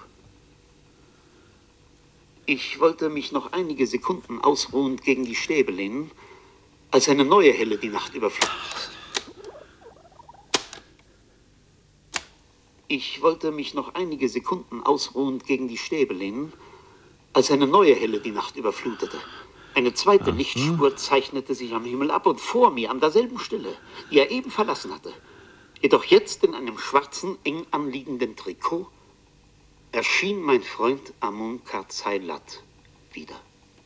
Ich wollte mich noch einige Sekunden ausruhend gegen die Stäbe lehnen, als eine neue Helle die Nacht überflog. Ich wollte mich noch einige Sekunden ausruhend gegen die Stäbe lehnen, als eine neue Helle die Nacht überflutete. Eine zweite Lichtspur zeichnete sich am Himmel ab und vor mir, an derselben Stelle, die er eben verlassen hatte, jedoch jetzt in einem schwarzen, eng anliegenden Trikot, erschien mein Freund Amun Ka Zailat wieder.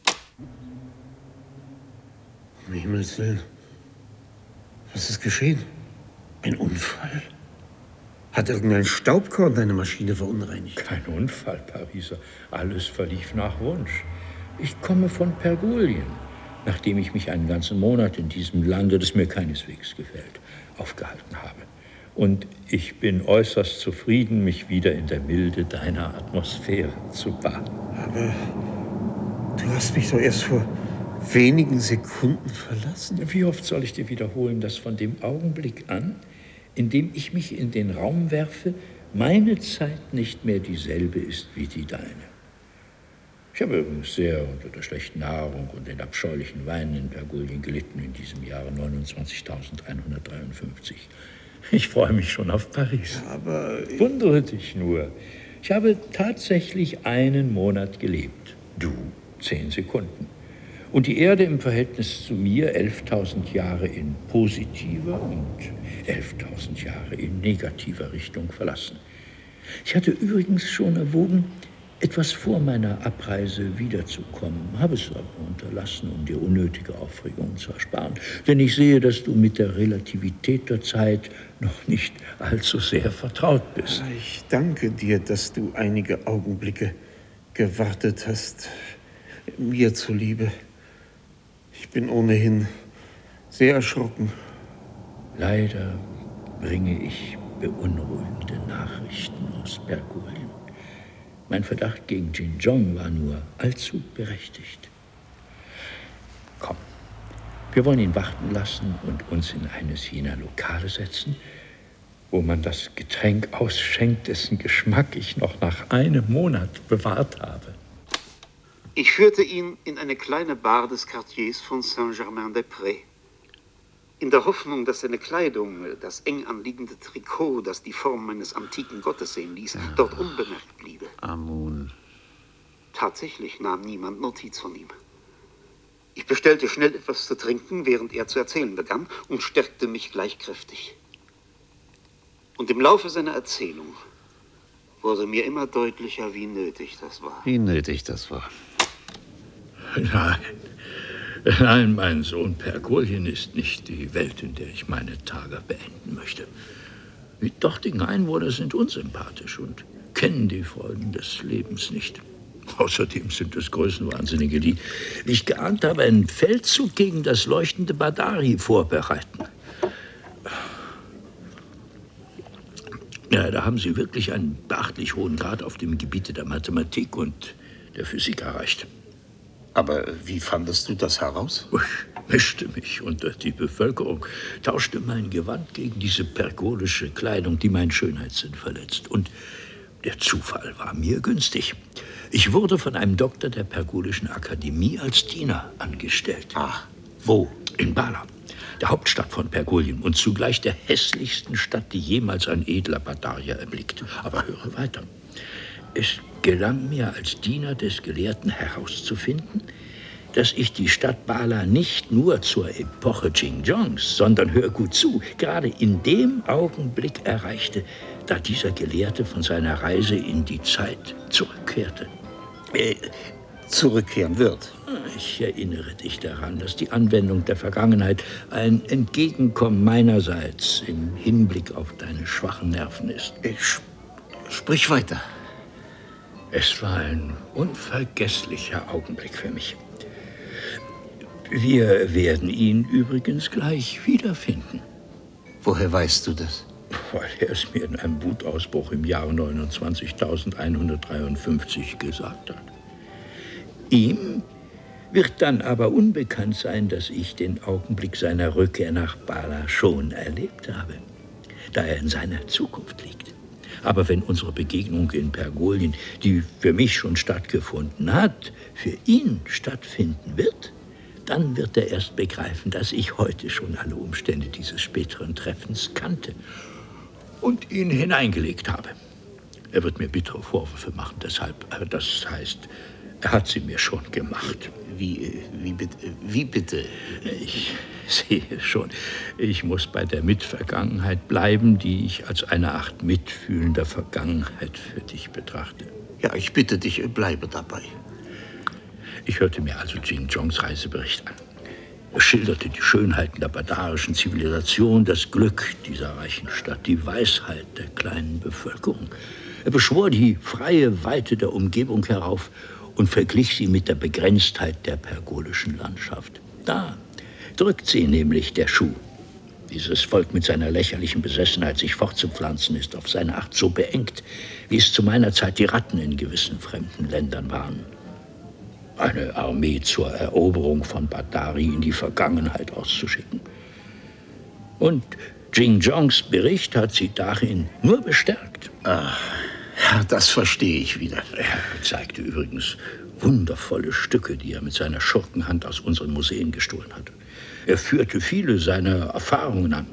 Um Himmels Willen. Was ist geschehen? Ein Unfall? Hat irgendein Staubkorn deine Maschine verunreinigt? Kein Unfall, Pariser. Alles verlief nach Wunsch. Ich komme von Pergolien, nachdem ich mich einen ganzen Monat in diesem Lande, das mir keineswegs gefällt, aufgehalten habe. Und ich bin äußerst zufrieden, mich wieder in der Milde deiner Atmosphäre zu baden. Aber du hast mich doch erst vor wenigen Sekunden verlassen. Wie oft soll ich dir wiederholen, dass von dem Augenblick an, in dem ich mich in den Raum werfe, meine Zeit nicht mehr dieselbe ist wie die deine. Ich habe übrigens sehr unter der schlechten Nahrung und den abscheulichen Weinen in Pergolien gelitten in diesem Jahre 29.153. Ich freue mich schon auf Paris. Aber Wundere dich nur. Ich habe tatsächlich einen Monat gelebt. Du 10 Sekunden. Und die Erde im Verhältnis zu mir 11.000 Jahre in positiver und 11.000 Jahre in negativer Richtung verlassen. Ich hatte übrigens schon erwogen, etwas vor meiner Abreise wiederzukommen, habe es aber unterlassen, um dir unnötige Aufregungen zu ersparen. Denn ich sehe, dass du mit der Relativität der Zeit noch nicht allzu sehr vertraut bist. ich danke dir, dass du einige Augenblicke gewartet hast, mir zuliebe. Ich bin ohnehin sehr erschrocken. Leider bringe ich beunruhigende Nachrichten aus Pergolien. Mein Verdacht gegen Jin Jong war nur allzu berechtigt. Komm, wir wollen ihn warten lassen und uns in eines jener Lokale setzen, wo man das Getränk ausschenkt, dessen Geschmack ich noch nach einem Monat bewahrt habe. Ich führte ihn in eine kleine Bar des Quartiers von Saint-Germain-des-Prés. In der Hoffnung, dass seine Kleidung, das eng anliegende Trikot, das die Form meines antiken Gottes sehen ließ, dort unbemerkt bliebe. Amun. Tatsächlich nahm niemand Notiz von ihm. Ich bestellte schnell etwas zu trinken, während er zu erzählen begann, und stärkte mich gleich kräftig. Und im Laufe seiner Erzählung wurde mir immer deutlicher, wie nötig das war. Wie nötig das war. Nein, mein Sohn, Pergolien ist nicht die Welt, in der ich meine Tage beenden möchte. Die dortigen Einwohner sind unsympathisch und kennen die Freuden des Lebens nicht. Außerdem sind es Größenwahnsinnige, die, wie ich geahnt habe, einen Feldzug gegen das leuchtende Badari vorbereiten. Ja, da haben sie wirklich einen beachtlich hohen Grad auf dem Gebiete der Mathematik und der Physik erreicht. Aber wie fandest du das heraus? Ich mischte mich unter die Bevölkerung, tauschte mein Gewand gegen diese pergolische Kleidung, die meinen Schönheitssinn verletzt. Und der Zufall war mir günstig. Ich wurde von einem Doktor der Pergolischen Akademie als Diener angestellt. Ach. Wo? In Bala, der Hauptstadt von Pergolien und zugleich der hässlichsten Stadt, die jemals ein edler Badarier erblickt. Aber höre weiter. Es gelang mir als Diener des Gelehrten herauszufinden, dass ich die Stadt Bala nicht nur zur Epoche Jin Jongs, sondern, hör gut zu, gerade in dem Augenblick erreichte, da dieser Gelehrte von seiner Reise in die Zeit zurückkehrte. Zurückkehren wird. Ich erinnere dich daran, dass die Anwendung der Vergangenheit ein Entgegenkommen meinerseits im Hinblick auf deine schwachen Nerven ist. Sprich weiter. Es war ein unvergesslicher Augenblick für mich. Wir werden ihn übrigens gleich wiederfinden. Woher weißt du das? Weil er es mir in einem Wutausbruch im Jahre 29.153 gesagt hat. Ihm wird dann aber unbekannt sein, dass ich den Augenblick seiner Rückkehr nach Bala schon erlebt habe, da er in seiner Zukunft liegt. Aber wenn unsere Begegnung in Pergolien, die für mich schon stattgefunden hat, für ihn stattfinden wird, dann wird er erst begreifen, dass ich heute schon alle Umstände dieses späteren Treffens kannte und ihn hineingelegt habe. Er wird mir bittere Vorwürfe machen, deshalb, das heißt, er hat sie mir schon gemacht. Wie bitte? Ich sehe schon, ich muss bei der Mitvergangenheit bleiben, die ich als eine Art mitfühlender Vergangenheit für dich betrachte. Ja, ich bitte dich, bleibe dabei. Ich hörte mir also Jin Jongs Reisebericht an. Er schilderte die Schönheiten der badarischen Zivilisation, das Glück dieser reichen Stadt, die Weisheit der kleinen Bevölkerung. Er beschwor die freie Weite der Umgebung herauf und verglich sie mit der Begrenztheit der pergolischen Landschaft. Da drückt sie nämlich der Schuh. Dieses Volk mit seiner lächerlichen Besessenheit, sich fortzupflanzen, ist auf seine Art so beengt, wie es zu meiner Zeit die Ratten in gewissen fremden Ländern waren. Eine Armee zur Eroberung von Badari in die Vergangenheit auszuschicken. Und Jin Jongs Bericht hat sie darin nur bestärkt. Ja, das verstehe ich wieder. Er zeigte übrigens wundervolle Stücke, die er mit seiner Schurkenhand aus unseren Museen gestohlen hatte. Er führte viele seiner Erfahrungen an,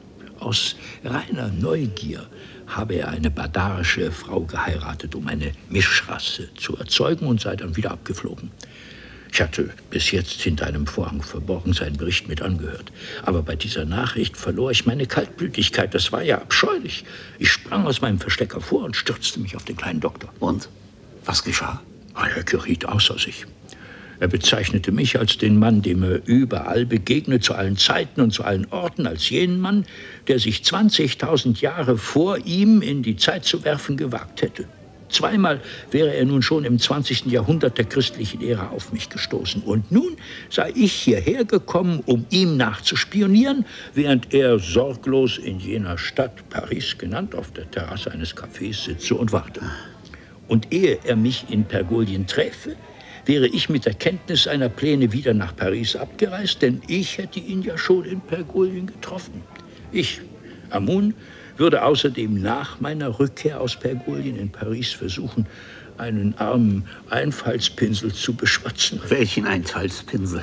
Aus reiner Neugier habe er eine badarische Frau geheiratet, um eine Mischrasse zu erzeugen, und sei dann wieder abgeflogen. Ich hatte bis jetzt hinter einem Vorhang verborgen seinen Bericht mit angehört. Aber bei dieser Nachricht verlor ich meine Kaltblütigkeit. Das war ja abscheulich. Ich sprang aus meinem Versteck hervor und stürzte mich auf den kleinen Doktor. Und? Was geschah? Er geriet außer sich. Er bezeichnete mich als den Mann, dem er überall begegnet, zu allen Zeiten und zu allen Orten, als jenen Mann, der sich 20.000 Jahre vor ihm in die Zeit zu werfen gewagt hätte. Zweimal wäre er nun schon im 20. Jahrhundert der christlichen Ära auf mich gestoßen. Und nun sei ich hierher gekommen, um ihm nachzuspionieren, während er sorglos in jener Stadt, Paris genannt, auf der Terrasse eines Cafés sitze und warte. Und ehe er mich in Pergolien träfe, wäre ich mit der Kenntnis seiner Pläne wieder nach Paris abgereist, denn ich hätte ihn ja schon in Pergolien getroffen. Ich, Amun, würde außerdem nach meiner Rückkehr aus Pergolien in Paris versuchen, einen armen Einfaltspinsel zu beschwatzen. Welchen Einfaltspinsel?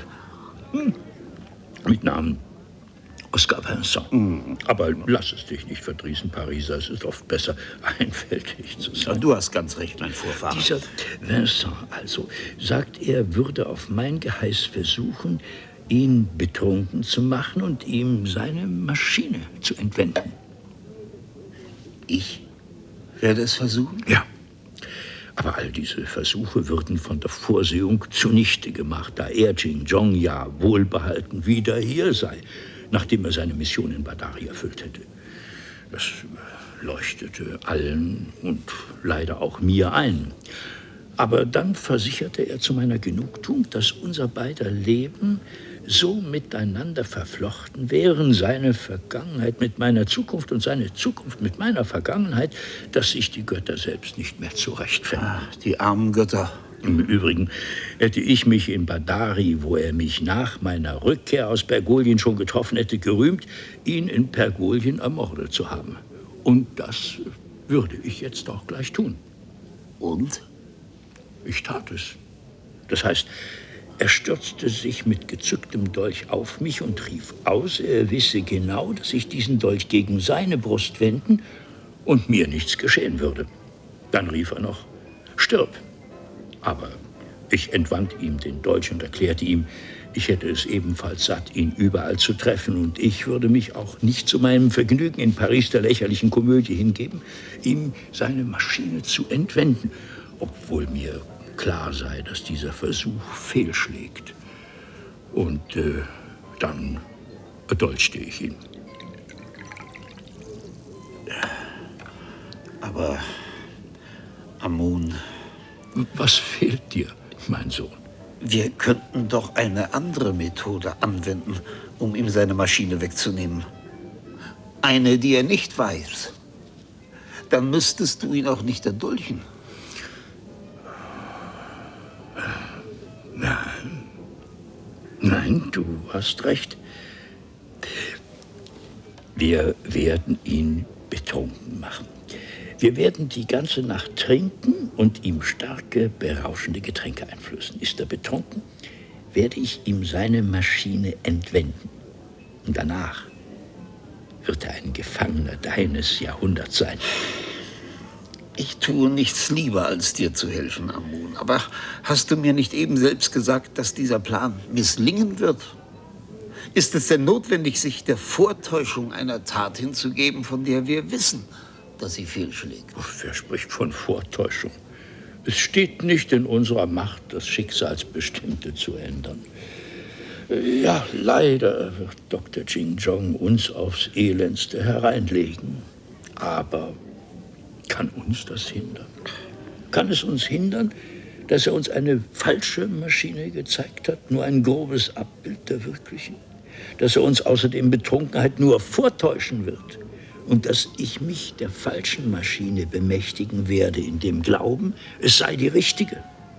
Mit Namen Oscar Vincent. Aber lass es dich nicht verdrießen, Pariser. Es ist oft besser, einfältig zu sein. Du hast ganz recht, mein Vorfahre. Dieser Vincent also, sagt, er würde auf mein Geheiß versuchen, ihn betrunken zu machen und ihm seine Maschine zu entwenden. Ich werde es versuchen? Ja. Aber all diese Versuche würden von der Vorsehung zunichte gemacht, da er, Jing Jong, ja wohlbehalten wieder hier sei, nachdem er seine Mission in Badari erfüllt hätte. Das leuchtete allen und leider auch mir ein. Aber dann versicherte er zu meiner Genugtuung, dass unser beider Leben so miteinander verflochten wären, seine Vergangenheit mit meiner Zukunft und seine Zukunft mit meiner Vergangenheit, dass sich die Götter selbst nicht mehr zurechtfänden. Die armen Götter. Im Übrigen hätte ich mich in Badari, wo er mich nach meiner Rückkehr aus Pergolien schon getroffen hätte, gerühmt, ihn in Pergolien ermordet zu haben. Und das würde ich jetzt auch gleich tun. Und? Ich tat es. Das heißt, er stürzte sich mit gezücktem Dolch auf mich und rief aus, er wisse genau, dass ich diesen Dolch gegen seine Brust wenden und mir nichts geschehen würde. Dann rief er noch, stirb. Aber ich entwand ihm den Dolch und erklärte ihm, ich hätte es ebenfalls satt, ihn überall zu treffen, und ich würde mich auch nicht zu meinem Vergnügen in Paris der lächerlichen Komödie hingeben, ihm seine Maschine zu entwenden, obwohl mir klar sei, dass dieser Versuch fehlschlägt. Und dann erdolchte ich ihn. Aber, Amun... Was fehlt dir, mein Sohn? Wir könnten doch eine andere Methode anwenden, um ihm seine Maschine wegzunehmen. Eine, die er nicht weiß. Dann müsstest du ihn auch nicht erdolchen. Nein, du hast recht. Wir werden ihn betrunken machen. Wir werden die ganze Nacht trinken und ihm starke, berauschende Getränke einflößen. Ist er betrunken, werde ich ihm seine Maschine entwenden. Und danach wird er ein Gefangener deines Jahrhunderts sein. Ich tue nichts lieber, als dir zu helfen, Amun. Aber hast du mir nicht eben selbst gesagt, dass dieser Plan misslingen wird? Ist es denn notwendig, sich der Vortäuschung einer Tat hinzugeben, von der wir wissen, dass sie fehlschlägt? Wer spricht von Vortäuschung? Es steht nicht in unserer Macht, das Schicksalsbestimmte zu ändern. Ja, leider wird Dr. Jing Jong uns aufs Elendste hereinlegen. Aber kann uns das hindern? Kann es uns hindern, dass er uns eine falsche Maschine gezeigt hat, nur ein grobes Abbild der wirklichen? Dass er uns außerdem Betrunkenheit nur vortäuschen wird? Und dass ich mich der falschen Maschine bemächtigen werde, in dem Glauben, es sei die richtige.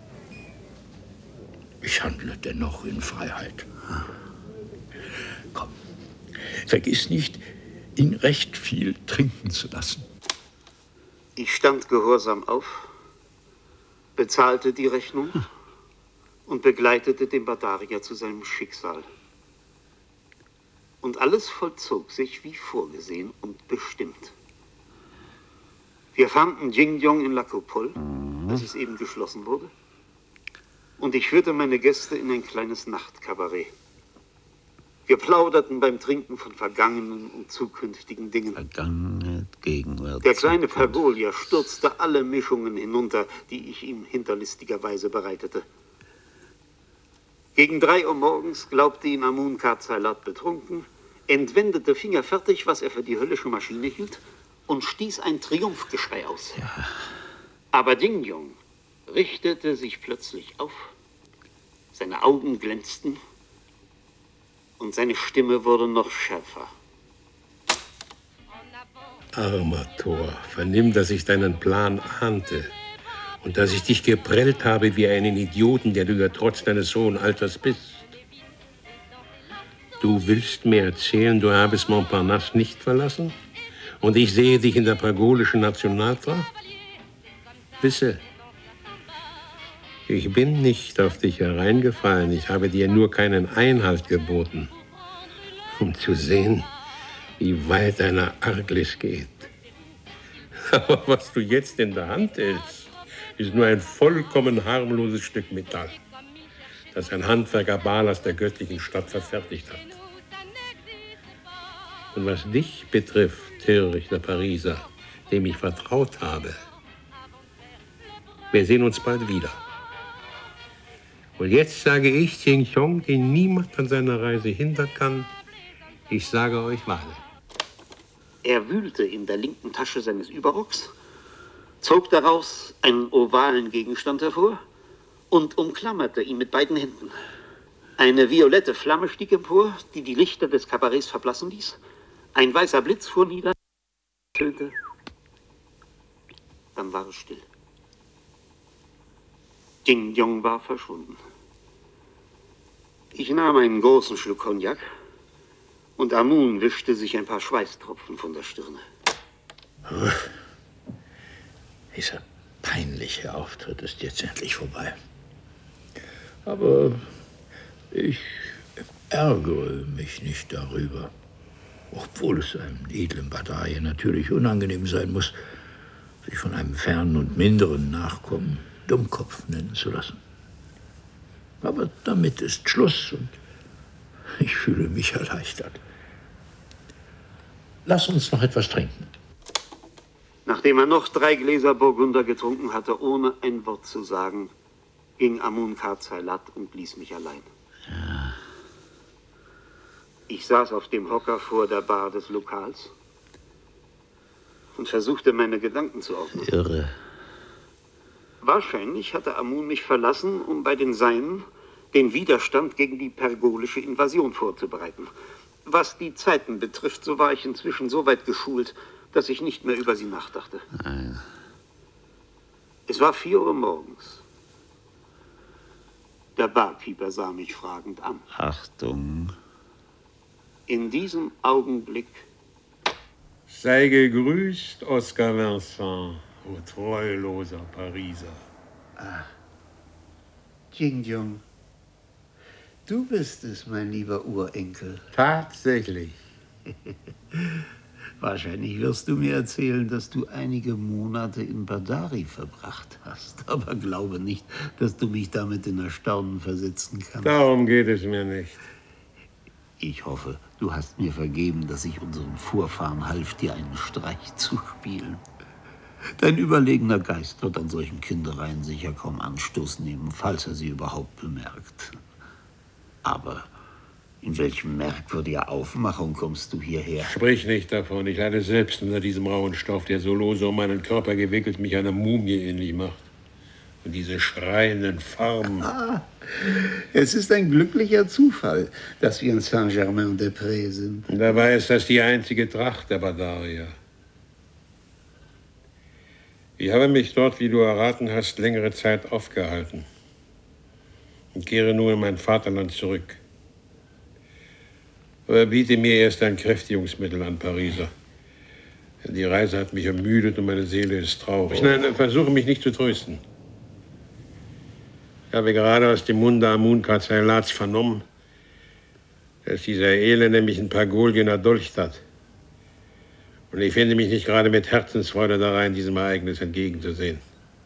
Ich handle dennoch in Freiheit. Komm, vergiss nicht, ihn recht viel trinken zu lassen. Ich stand gehorsam auf, bezahlte die Rechnung und begleitete den Badarier zu seinem Schicksal. Und alles vollzog sich wie vorgesehen und bestimmt. Wir fanden Jing-Yong in La Coupole, als es eben geschlossen wurde. Und ich führte meine Gäste in ein kleines Nachtkabarett. Wir plauderten beim Trinken von vergangenen und zukünftigen Dingen. Vergangenheit, Gegenwart. Der kleine Pergolia stürzte alle Mischungen hinunter, die ich ihm hinterlistigerweise bereitete. Gegen 3 Uhr morgens glaubte ihn Amun Karzailat betrunken, entwendete fingerfertig, was er für die höllische Maschine hielt, und stieß ein Triumphgeschrei aus. Ja. Aber Jing-Yong richtete sich plötzlich auf, seine Augen glänzten und seine Stimme wurde noch schärfer. Armer Thor, vernimm, dass ich deinen Plan ahnte und dass ich dich geprellt habe wie einen Idioten, der du ja trotz deines hohen Alters bist. Du willst mir erzählen, du habest Montparnasse nicht verlassen? Und ich sehe dich in der pergolischen Nationaltracht? Wisse, ich bin nicht auf dich hereingefallen. Ich habe dir nur keinen Einhalt geboten, um zu sehen, wie weit deine Arglist geht. Aber was du jetzt in der Hand hältst, ist nur ein vollkommen harmloses Stück Metall, das ein Handwerker Balas der göttlichen Stadt verfertigt hat. Und was dich betrifft, törichter Pariser, dem ich vertraut habe, wir sehen uns bald wieder. Und jetzt sage ich Jing-Yong, den niemand an seiner Reise hindern kann, ich sage euch Wale. Er wühlte in der linken Tasche seines Überrocks, zog daraus einen ovalen Gegenstand hervor und umklammerte ihn mit beiden Händen. Eine violette Flamme stieg empor, die die Lichter des Kabarets verblassen ließ. Ein weißer Blitz fuhr nieder, tönte. Dann war es still. Jing-Yong war verschwunden. Ich nahm einen großen Schluck Cognac und Amun wischte sich ein paar Schweißtropfen von der Stirne. Dieser peinliche Auftritt ist jetzt endlich vorbei. Aber ich ärgere mich nicht darüber. Obwohl es einem edlen Badaie natürlich unangenehm sein muss, sich von einem fernen und minderen Nachkommen Dummkopf nennen zu lassen. Aber damit ist Schluss und ich fühle mich erleichtert. Lass uns noch etwas trinken. Nachdem er noch 3 Gläser Burgunder getrunken hatte, ohne ein Wort zu sagen, ging Amun Karzailat und ließ mich allein. Ja. Ich saß auf dem Hocker vor der Bar des Lokals und versuchte, meine Gedanken zu ordnen. Irre. Wahrscheinlich hatte Amun mich verlassen, um bei den Seinen den Widerstand gegen die pergolische Invasion vorzubereiten. Was die Zeiten betrifft, so war ich inzwischen so weit geschult, dass ich nicht mehr über sie nachdachte. Nein. Es war 4 Uhr morgens. Der Barkeeper sah mich fragend an. Achtung. In diesem Augenblick Sei gegrüßt, Oscar Vincent, o treuloser Pariser. Jing-Yong, du bist es, mein lieber Urenkel. Tatsächlich. Wahrscheinlich wirst du mir erzählen, dass du einige Monate in Badari verbracht hast. Aber glaube nicht, dass du mich damit in Erstaunen versetzen kannst. Darum geht es mir nicht. Ich hoffe, du hast mir vergeben, dass ich unseren Vorfahren half, dir einen Streich zu spielen. Dein überlegener Geist wird an solchen Kindereien sicher kaum Anstoß nehmen, falls er sie überhaupt bemerkt. Aber in welchem merkwürdiger Aufmachung kommst du hierher? Sprich nicht davon. Ich leide selbst unter diesem rauen Stoff, der so lose um meinen Körper gewickelt mich einer Mumie ähnlich macht. Und diese schreienden Farben. Es ist ein glücklicher Zufall, dass wir in Saint-Germain-des-Prés sind. Und dabei ist das die einzige Tracht der Badarier. Ich habe mich dort, wie du erraten hast, längere Zeit aufgehalten und kehre nun in mein Vaterland zurück. Aber biete mir erst ein Kräftigungsmittel an, Pariser. Die Reise hat mich ermüdet und meine Seele ist traurig. Nein, versuche mich nicht zu trösten. Ich habe gerade aus dem Munde Amun Karzailats vernommen, als dieser Elende mich ein paar Gulden erdolcht hat. Und ich finde mich nicht gerade mit Herzensfreude da rein, diesem Ereignis entgegenzusehen.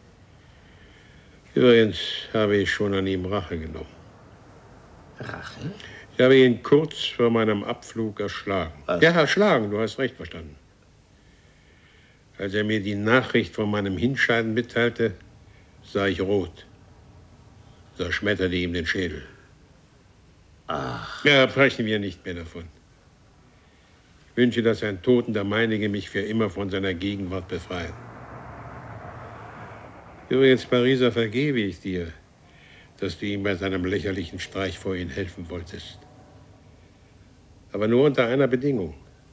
Übrigens habe ich schon an ihm Rache genommen. Rache? Ich habe ihn kurz vor meinem Abflug erschlagen. Was? Ja, erschlagen, du hast recht verstanden. Als er mir die Nachricht von meinem Hinscheiden mitteilte, sah ich rot. Zerschmetterte ihm den Schädel. Ach. Ja, sprechen wir nicht mehr davon. Ich wünsche, dass ein Toten der meinige mich für immer von seiner Gegenwart befreien. Übrigens, Pariser, vergebe ich dir, dass du ihm bei seinem lächerlichen Streich vor ihn helfen wolltest. Aber nur unter einer Bedingung.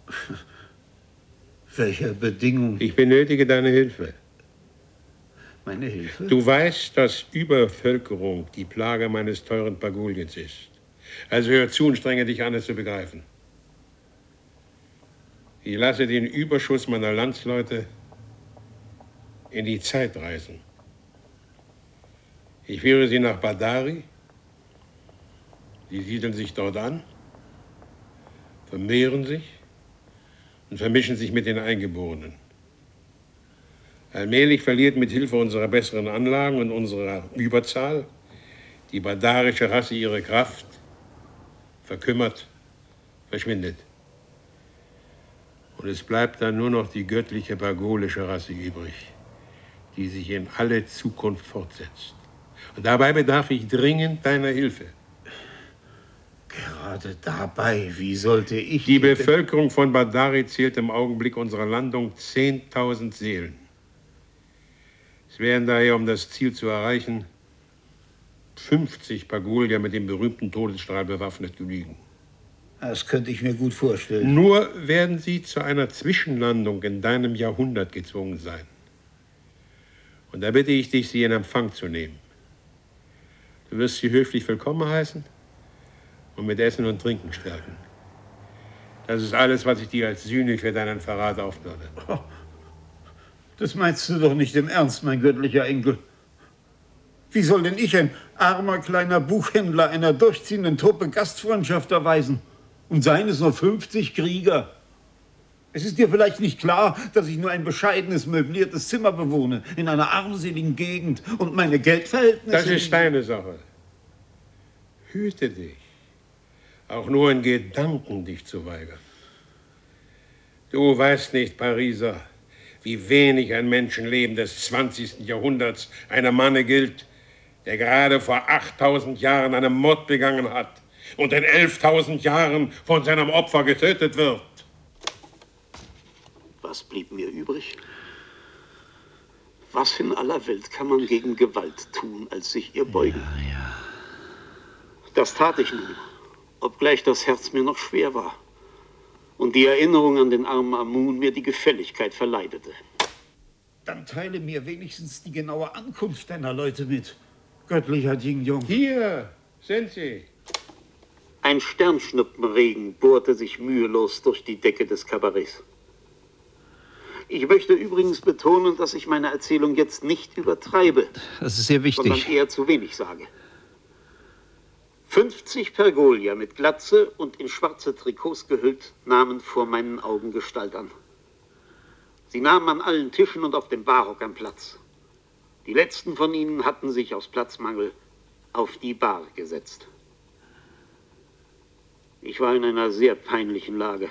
Welcher Bedingung? Ich benötige deine Hilfe. Meine Hilfe? Du weißt, dass Übervölkerung die Plage meines teuren Paguliens ist. Also hör zu und strenge dich an, es zu begreifen. Ich lasse den Überschuss meiner Landsleute in die Zeit reisen. Ich führe sie nach Badari. Sie siedeln sich dort an, vermehren sich und vermischen sich mit den Eingeborenen. Allmählich verliert mit Hilfe unserer besseren Anlagen und unserer Überzahl die badarische Rasse ihre Kraft, verkümmert, verschwindet. Und es bleibt dann nur noch die göttliche pagolische Rasse übrig, die sich in alle Zukunft fortsetzt. Und dabei bedarf ich dringend deiner Hilfe. Gerade dabei, wie sollte ich... Die Bevölkerung von Badari zählt im Augenblick unserer Landung 10.000 Seelen. Es werden daher, um das Ziel zu erreichen, 50 Pagulier mit dem berühmten Todesstrahl bewaffnet genügen. Das könnte ich mir gut vorstellen. Nur werden sie zu einer Zwischenlandung in deinem Jahrhundert gezwungen sein. Und da bitte ich dich, sie in Empfang zu nehmen. Du wirst sie höflich willkommen heißen und mit Essen und Trinken stärken. Das ist alles, was ich dir als Sühne für deinen Verrat aufbürde. Oh, das meinst du doch nicht im Ernst, mein göttlicher Enkel. Wie soll denn ich, ein armer kleiner Buchhändler, einer durchziehenden Truppe Gastfreundschaft erweisen? Und seien es nur 50 Krieger. Es ist dir vielleicht nicht klar, dass ich nur ein bescheidenes, möbliertes Zimmer bewohne, in einer armseligen Gegend und meine Geldverhältnisse... Das ist deine Sache. Hüte dich, auch nur in Gedanken dich zu weigern. Du weißt nicht, Pariser, wie wenig ein Menschenleben des 20. Jahrhunderts einem Manne gilt, der gerade vor 8.000 Jahren einen Mord begangen hat und in 11.000 Jahren von seinem Opfer getötet wird. Was blieb mir übrig? Was in aller Welt kann man gegen Gewalt tun, als sich ihr beugen? Ja. Das tat ich nun, obgleich das Herz mir noch schwer war und die Erinnerung an den armen Amun mir die Gefälligkeit verleidete. Dann teile mir wenigstens die genaue Ankunft deiner Leute mit, göttlicher Jingjong. Hier sind sie. Ein Sternschnuppenregen bohrte sich mühelos durch die Decke des Kabarets. Ich möchte übrigens betonen, dass ich meine Erzählung jetzt nicht übertreibe, Das ist sehr wichtig. sondern eher zu wenig sage. 50 Pergolier mit Glatze und in schwarze Trikots gehüllt nahmen vor meinen Augen Gestalt an. Sie nahmen an allen Tischen und auf dem Barhockern Platz. Die letzten von ihnen hatten sich aus Platzmangel auf die Bar gesetzt. Ich war in einer sehr peinlichen Lage.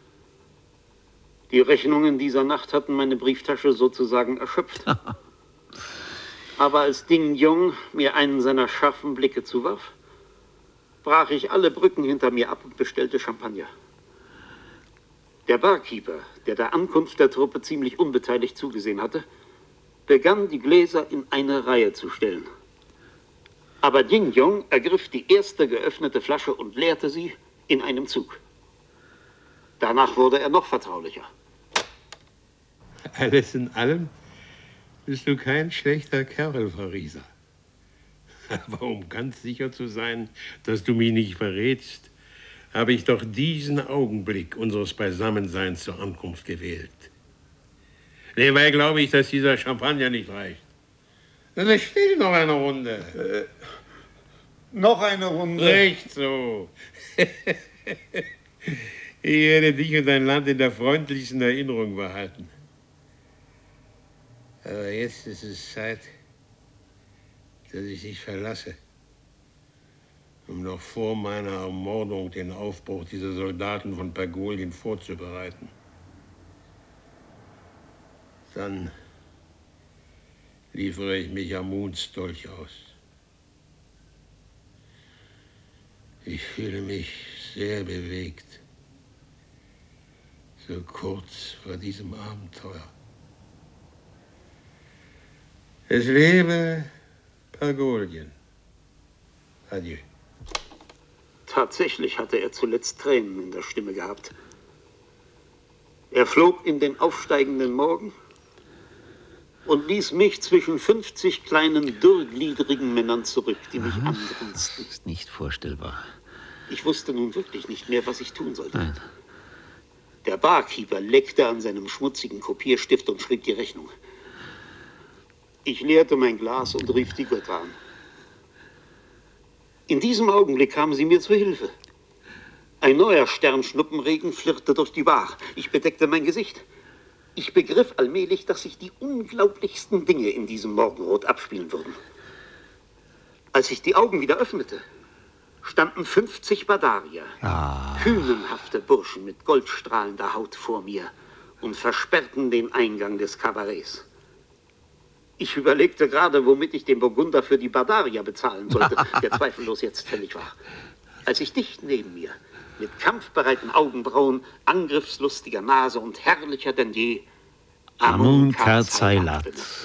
Die Rechnungen dieser Nacht hatten meine Brieftasche sozusagen erschöpft. Aber als Ding Jong mir einen seiner scharfen Blicke zuwarf, brach ich alle Brücken hinter mir ab und bestellte Champagner. Der Barkeeper, der der Ankunft der Truppe ziemlich unbeteiligt zugesehen hatte, begann, die Gläser in eine Reihe zu stellen. Aber Ding Jong ergriff die erste geöffnete Flasche und leerte sie in einem Zug. Danach wurde er noch vertraulicher. Alles in allem bist du kein schlechter Kerl, Pariser. Aber um ganz sicher zu sein, dass du mich nicht verrätst, habe ich doch diesen Augenblick unseres Beisammenseins zur Ankunft gewählt. Nebenbei glaube ich, dass dieser Champagner nicht reicht. Dann stell noch eine Runde. Noch eine Runde. Recht so. Ich werde dich und dein Land in der freundlichsten Erinnerung behalten. Aber jetzt ist es Zeit, dass ich dich verlasse, um noch vor meiner Ermordung den Aufbruch dieser Soldaten von Pergolien vorzubereiten. Dann liefere ich mich Amuns Dolch aus. Ich fühle mich sehr bewegt, so kurz vor diesem Abenteuer. Es lebe Pergolien. Adieu. Tatsächlich hatte er zuletzt Tränen in der Stimme gehabt. Er flog in den aufsteigenden Morgen und ließ mich zwischen 50 kleinen, dürrgliedrigen Männern zurück, die mich angrinsten. Das ist nicht vorstellbar. Ich wusste nun wirklich nicht mehr, was ich tun sollte. Nein. Der Barkeeper leckte an seinem schmutzigen Kopierstift und schrieb die Rechnung. Ich leerte mein Glas und rief die Götter an. In diesem Augenblick kamen sie mir zu Hilfe. Ein neuer Sternschnuppenregen flirrte durch die Bar. Ich bedeckte mein Gesicht. Ich begriff allmählich, dass sich die unglaublichsten Dinge in diesem Morgenrot abspielen würden. Als ich die Augen wieder öffnete, standen 50 Badarier, hünenhafte Burschen mit goldstrahlender Haut vor mir und versperrten den Eingang des Kabarets. Ich überlegte gerade, womit ich den Burgunder für die Badarier bezahlen sollte, der zweifellos jetzt fällig war. Als ich dicht neben mir, mit kampfbereiten Augenbrauen, angriffslustiger Nase und herrlicher denn je, Amun Karzailat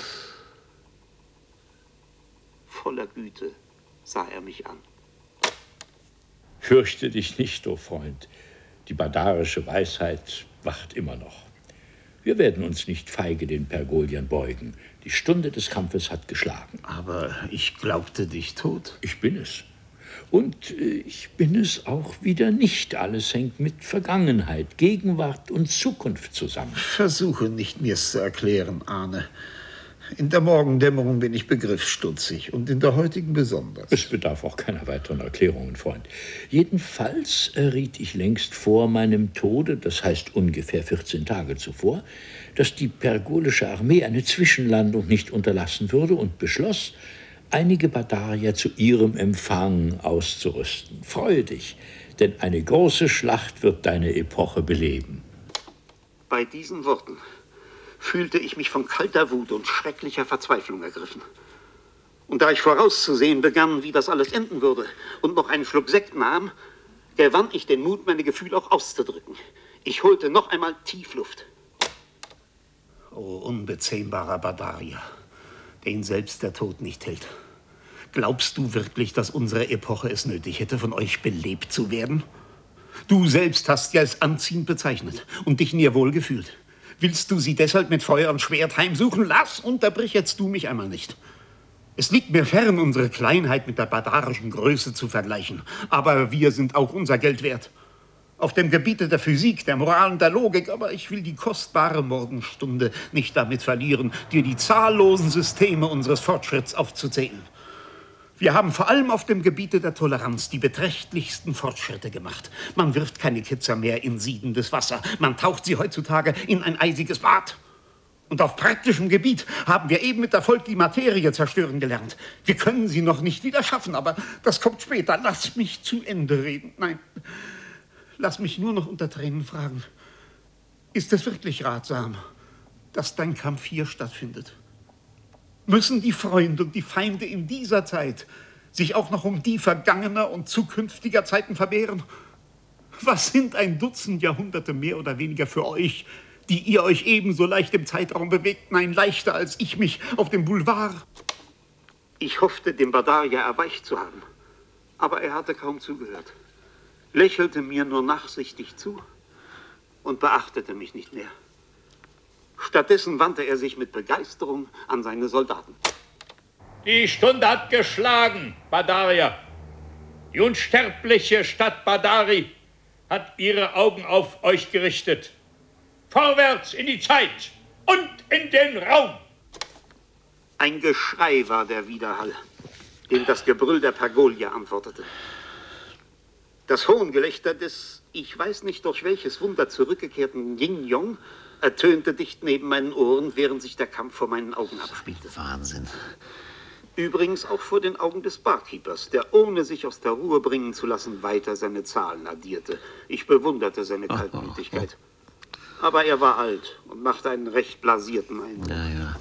voller Güte sah er mich an. Fürchte dich nicht, o Freund. Die badarische Weisheit wacht immer noch. Wir werden uns nicht feige den Pergoliern beugen. Die Stunde des Kampfes hat geschlagen. Aber ich glaubte dich tot. Ich bin es. Und ich bin es auch wieder nicht. Alles hängt mit Vergangenheit, Gegenwart und Zukunft zusammen. Versuche nicht, mir's zu erklären, Arne. In der Morgendämmerung bin ich begriffsstutzig und in der heutigen besonders. Es bedarf auch keiner weiteren Erklärungen, Freund. Jedenfalls erriet ich längst vor meinem Tode, das heißt ungefähr 14 Tage zuvor, dass die pergolische Armee eine Zwischenlandung nicht unterlassen würde und beschloss, einige Badarier zu ihrem Empfang auszurüsten. Freue dich, denn eine große Schlacht wird deine Epoche beleben. Bei diesen Worten fühlte ich mich von kalter Wut und schrecklicher Verzweiflung ergriffen. Und da ich vorauszusehen begann, wie das alles enden würde, und noch einen Schluck Sekt nahm, gewann ich den Mut, meine Gefühle auch auszudrücken. Ich holte noch einmal tief Luft. O unbezähmbarer Badarier, den selbst der Tod nicht hält. Glaubst du wirklich, dass unsere Epoche es nötig hätte, von euch belebt zu werden? Du selbst hast ja es anziehend bezeichnet und dich in ihr wohl gefühlt. Willst du sie deshalb mit Feuer und Schwert heimsuchen? Lass, unterbrich jetzt du mich einmal nicht. Es liegt mir fern, unsere Kleinheit mit der badarischen Größe zu vergleichen. Aber wir sind auch unser Geld wert. Auf dem Gebiete der Physik, der Moral und der Logik. Aber ich will die kostbare Morgenstunde nicht damit verlieren, dir die zahllosen Systeme unseres Fortschritts aufzuzählen. Wir haben vor allem auf dem Gebiete der Toleranz die beträchtlichsten Fortschritte gemacht. Man wirft keine Kitzer mehr in siedendes Wasser. Man taucht sie heutzutage in ein eisiges Bad. Und auf praktischem Gebiet haben wir eben mit Erfolg die Materie zerstören gelernt. Wir können sie noch nicht wieder schaffen, aber das kommt später. Lass mich zu Ende reden. Nein, lass mich nur noch unter Tränen fragen. Ist es wirklich ratsam, dass dein Kampf hier stattfindet? Müssen die Freunde und die Feinde in dieser Zeit sich auch noch um die vergangener und zukünftiger Zeiten verwehren? Was sind ein Dutzend Jahrhunderte mehr oder weniger für euch, die ihr euch ebenso leicht im Zeitraum bewegt? Nein, leichter als ich mich auf dem Boulevard. Ich hoffte, dem Badarier erweicht zu haben, aber er hatte kaum zugehört, lächelte mir nur nachsichtig zu und beachtete mich nicht mehr. Stattdessen wandte er sich mit Begeisterung an seine Soldaten. Die Stunde hat geschlagen, Badarier. Die unsterbliche Stadt Badari hat ihre Augen auf euch gerichtet. Vorwärts in die Zeit und in den Raum. Ein Geschrei war der Widerhall, dem das Gebrüll der Pergolier antwortete. Das Hohngelächter des, ich weiß nicht durch welches Wunder zurückgekehrten Ying Yong ertönte dicht neben meinen Ohren, während sich der Kampf vor meinen Augen abspielte. Wahnsinn. Übrigens auch vor den Augen des Barkeepers, der ohne sich aus der Ruhe bringen zu lassen, weiter seine Zahlen addierte. Ich bewunderte seine Kaltblütigkeit. Aber er war alt und machte einen recht blasierten Eindruck. Ja.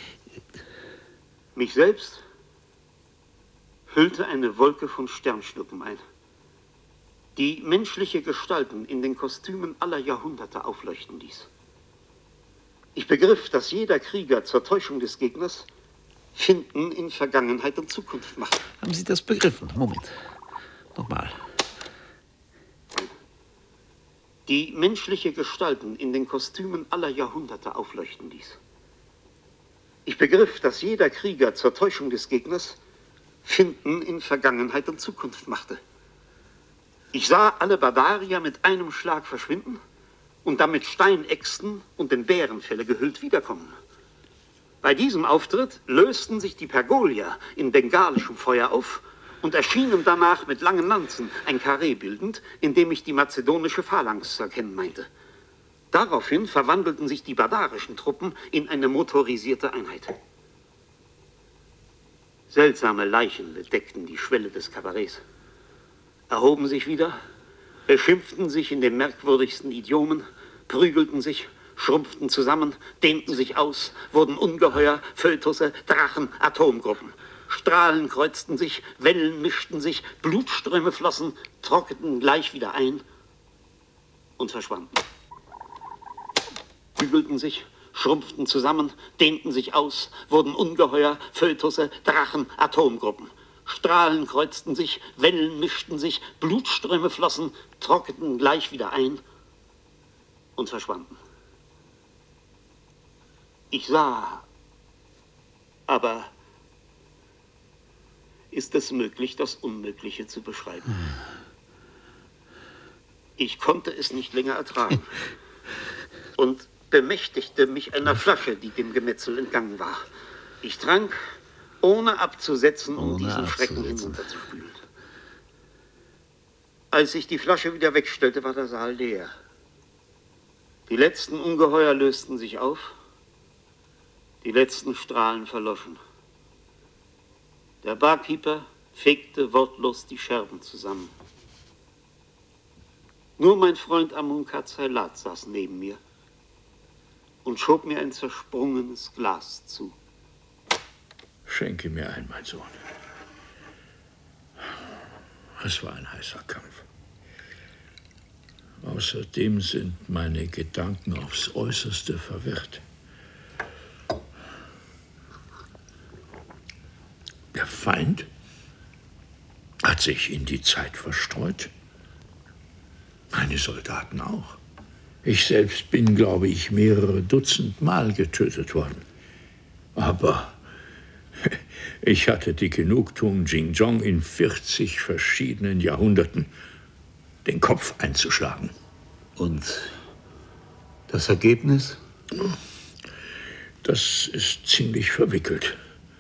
Mich selbst hüllte eine Wolke von Sternschnuppen ein, die menschliche Gestalten in den Kostümen aller Jahrhunderte aufleuchten ließ. Ich begriff, dass jeder Krieger zur Täuschung des Gegners Finden in Vergangenheit und Zukunft macht. Haben Sie das begriffen? Moment. Nochmal. Die menschliche Gestalten in den Kostümen aller Jahrhunderte aufleuchten ließ. Ich begriff, dass jeder Krieger zur Täuschung des Gegners Finden in Vergangenheit und Zukunft machte. Ich sah alle Barbarier mit einem Schlag verschwinden und dann mit Steinäxten und in Bärenfelle gehüllt wiederkommen. Bei diesem Auftritt lösten sich die Pergolier in bengalischem Feuer auf und erschienen danach mit langen Lanzen, ein Karree bildend, in dem ich die mazedonische Phalanx zu erkennen meinte. Daraufhin verwandelten sich die badarischen Truppen in eine motorisierte Einheit. Seltsame Leichen bedeckten die Schwelle des Kabarets, erhoben sich wieder, beschimpften sich in den merkwürdigsten Idiomen, prügelten sich, schrumpften zusammen, dehnten sich aus, wurden Ungeheuer, Fötusse, Drachen, Atomgruppen. Strahlen kreuzten sich, Wellen mischten sich, Blutströme flossen, trockneten gleich wieder ein und verschwanden. Prügelten sich, schrumpften zusammen, dehnten sich aus, wurden Ungeheuer, Fötusse, Drachen, Atomgruppen. Strahlen kreuzten sich, Wellen mischten sich, Blutströme flossen, trockneten gleich wieder ein und verschwanden. Ich sah, aber ist es möglich, das Unmögliche zu beschreiben? Ich konnte es nicht länger ertragen und bemächtigte mich einer Flasche, die dem Gemetzel entgangen war. Ich trank, ohne abzusetzen, um diesen Schrecken hinunterzuspülen. Als ich die Flasche wieder wegstellte, war der Saal leer. Die letzten Ungeheuer lösten sich auf. Die letzten Strahlen verloschen. Der Barkeeper fegte wortlos die Scherben zusammen. Nur mein Freund Amun Katzailat saß neben mir und schob mir ein zersprungenes Glas zu. Schenke mir ein, mein Sohn. Es war ein heißer Kampf. Außerdem sind meine Gedanken aufs Äußerste verwirrt. Der Feind hat sich in die Zeit verstreut. Meine Soldaten auch. Ich selbst bin, glaube ich, mehrere Dutzend Mal getötet worden. Aber ich hatte die Genugtuung, Xinjiang in 40 verschiedenen Jahrhunderten den Kopf einzuschlagen. Und das Ergebnis? Das ist ziemlich verwickelt.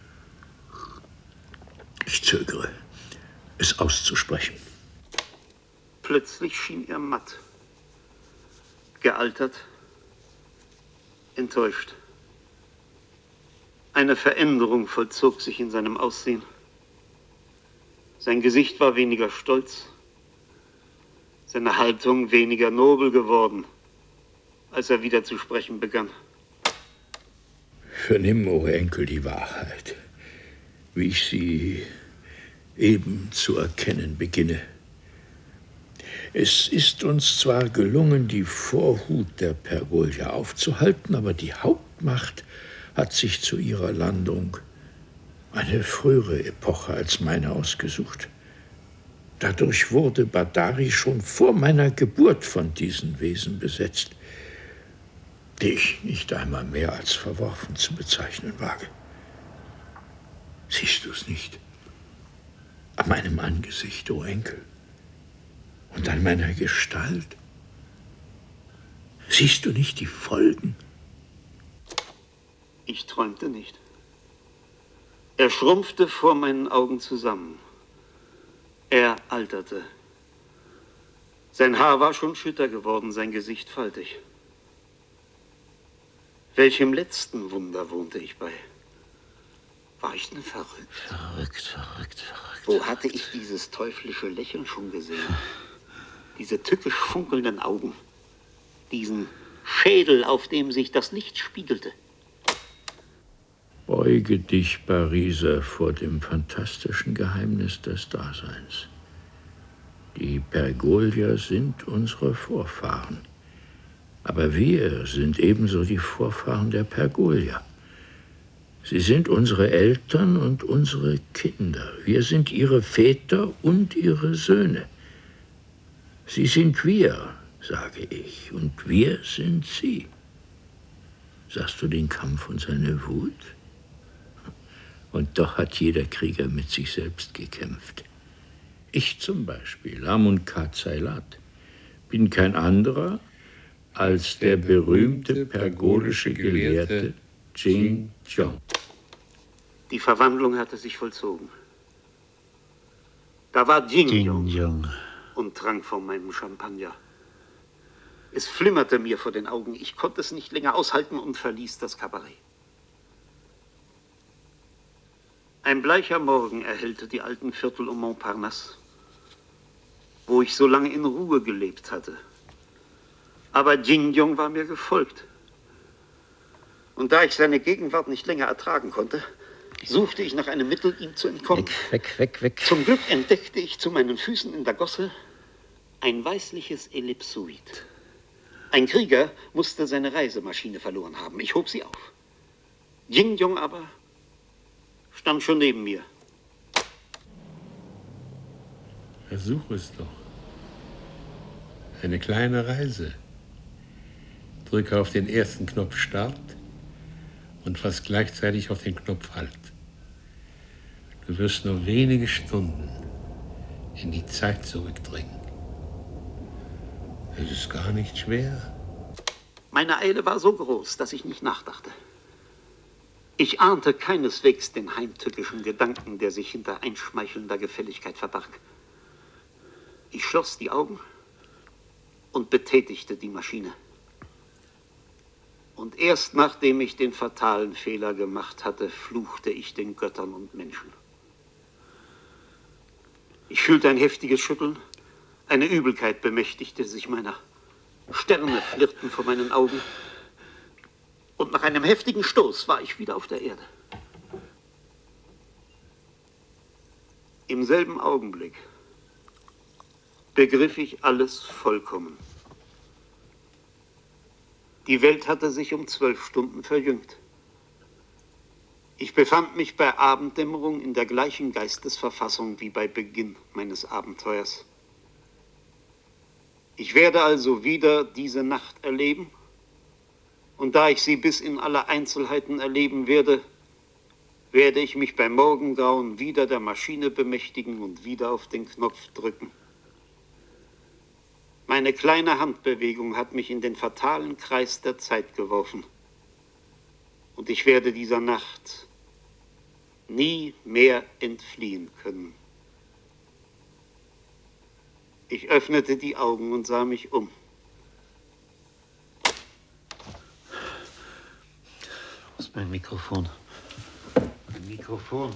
Ich zögere, es auszusprechen. Plötzlich schien er matt, gealtert, enttäuscht. Eine Veränderung vollzog sich in seinem Aussehen. Sein Gesicht war weniger stolz, seine Haltung weniger nobel geworden, als er wieder zu sprechen begann. Vernimm, o Enkel, die Wahrheit, wie ich sie eben zu erkennen beginne. Es ist uns zwar gelungen, die Vorhut der Pergolier aufzuhalten, aber die Hauptmacht hat sich zu ihrer Landung eine frühere Epoche als meine ausgesucht. Dadurch wurde Badari schon vor meiner Geburt von diesen Wesen besetzt, die ich nicht einmal mehr als verworfen zu bezeichnen wage. Siehst du es nicht? An meinem Angesicht, o Enkel, und an meiner Gestalt. Siehst du nicht die Folgen? Ich träumte nicht. Er schrumpfte vor meinen Augen zusammen. Er alterte. Sein Haar war schon schütter geworden, sein Gesicht faltig. Welchem letzten Wunder wohnte ich bei? War ich denn verrückt? Verrückt. Wo hatte ich dieses teuflische Lächeln schon gesehen? Diese tückisch funkelnden Augen. Diesen Schädel, auf dem sich das Licht spiegelte. Beuge dich, Pariser, vor dem fantastischen Geheimnis des Daseins. Die Pergolier sind unsere Vorfahren. Aber wir sind ebenso die Vorfahren der Pergolier. Sie sind unsere Eltern und unsere Kinder. Wir sind ihre Väter und ihre Söhne. Sie sind wir, sage ich, und wir sind sie. Sahst du den Kampf und seine Wut? Und doch hat jeder Krieger mit sich selbst gekämpft. Ich zum Beispiel, Amun Kazailat, bin kein anderer als der berühmte pergolische Gelehrte Jing Jong. Die Verwandlung hatte sich vollzogen. Da war Jing-Jong und trank von meinem Champagner. Es flimmerte mir vor den Augen. Ich konnte es nicht länger aushalten und verließ das Kabarett. Ein bleicher Morgen erhellte die alten Viertel um Montparnasse, wo ich so lange in Ruhe gelebt hatte. Aber Jing-Jong war mir gefolgt. Und da ich seine Gegenwart nicht länger ertragen konnte, suchte ich nach einem Mittel, ihm zu entkommen. Weg. Zum Glück entdeckte ich zu meinen Füßen in der Gosse ein weißliches Ellipsoid. Ein Krieger musste seine Reisemaschine verloren haben. Ich hob sie auf. Jing-Jong aber stand schon neben mir. Versuch es doch. Eine kleine Reise. Drücke auf den ersten Knopf Start und fast gleichzeitig auf den Knopf Halt. Du wirst nur wenige Stunden in die Zeit zurückdringen. Es ist gar nicht schwer. Meine Eile war so groß, dass ich nicht nachdachte. Ich ahnte keineswegs den heimtückischen Gedanken, der sich hinter einschmeichelnder Gefälligkeit verbarg. Ich schloss die Augen und betätigte die Maschine. Und erst nachdem ich den fatalen Fehler gemacht hatte, fluchte ich den Göttern und Menschen. Ich fühlte ein heftiges Schütteln, eine Übelkeit bemächtigte sich meiner. Sterne flirrten vor meinen Augen. Und nach einem heftigen Stoß war ich wieder auf der Erde. Im selben Augenblick begriff ich alles vollkommen. Die Welt hatte sich um 12 Stunden verjüngt. Ich befand mich bei Abenddämmerung in der gleichen Geistesverfassung wie bei Beginn meines Abenteuers. Ich werde also wieder diese Nacht erleben, und da ich sie bis in alle Einzelheiten erleben werde, werde ich mich beim Morgengrauen wieder der Maschine bemächtigen und wieder auf den Knopf drücken. Meine kleine Handbewegung hat mich in den fatalen Kreis der Zeit geworfen. Und ich werde dieser Nacht nie mehr entfliehen können. Ich öffnete die Augen und sah mich um. Wo ist mein Mikrofon? Mein Mikrofon.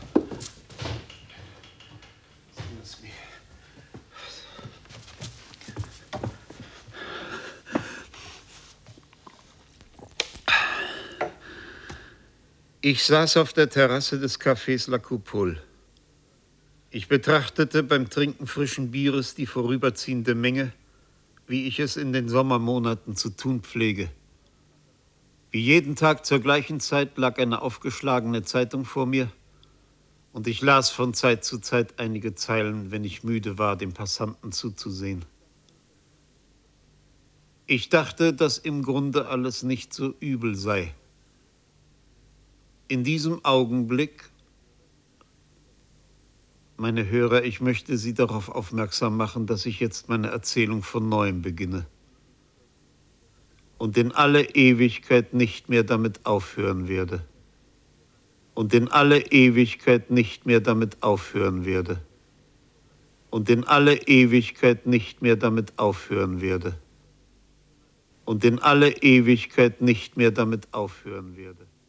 Ich saß auf der Terrasse des Cafés La Coupole. Ich betrachtete beim Trinken frischen Bieres die vorüberziehende Menge, wie ich es in den Sommermonaten zu tun pflege. Wie jeden Tag zur gleichen Zeit lag eine aufgeschlagene Zeitung vor mir und ich las von Zeit zu Zeit einige Zeilen, wenn ich müde war, dem Passanten zuzusehen. Ich dachte, dass im Grunde alles nicht so übel sei. In diesem Augenblick, meine Hörer, ich möchte Sie darauf aufmerksam machen, dass ich jetzt meine Erzählung von Neuem beginne und in alle Ewigkeit nicht mehr damit aufhören werde. Und in alle Ewigkeit nicht mehr damit aufhören werde. und in alle Ewigkeit nicht mehr damit aufhören werde. Und in alle Ewigkeit nicht mehr damit aufhören werde.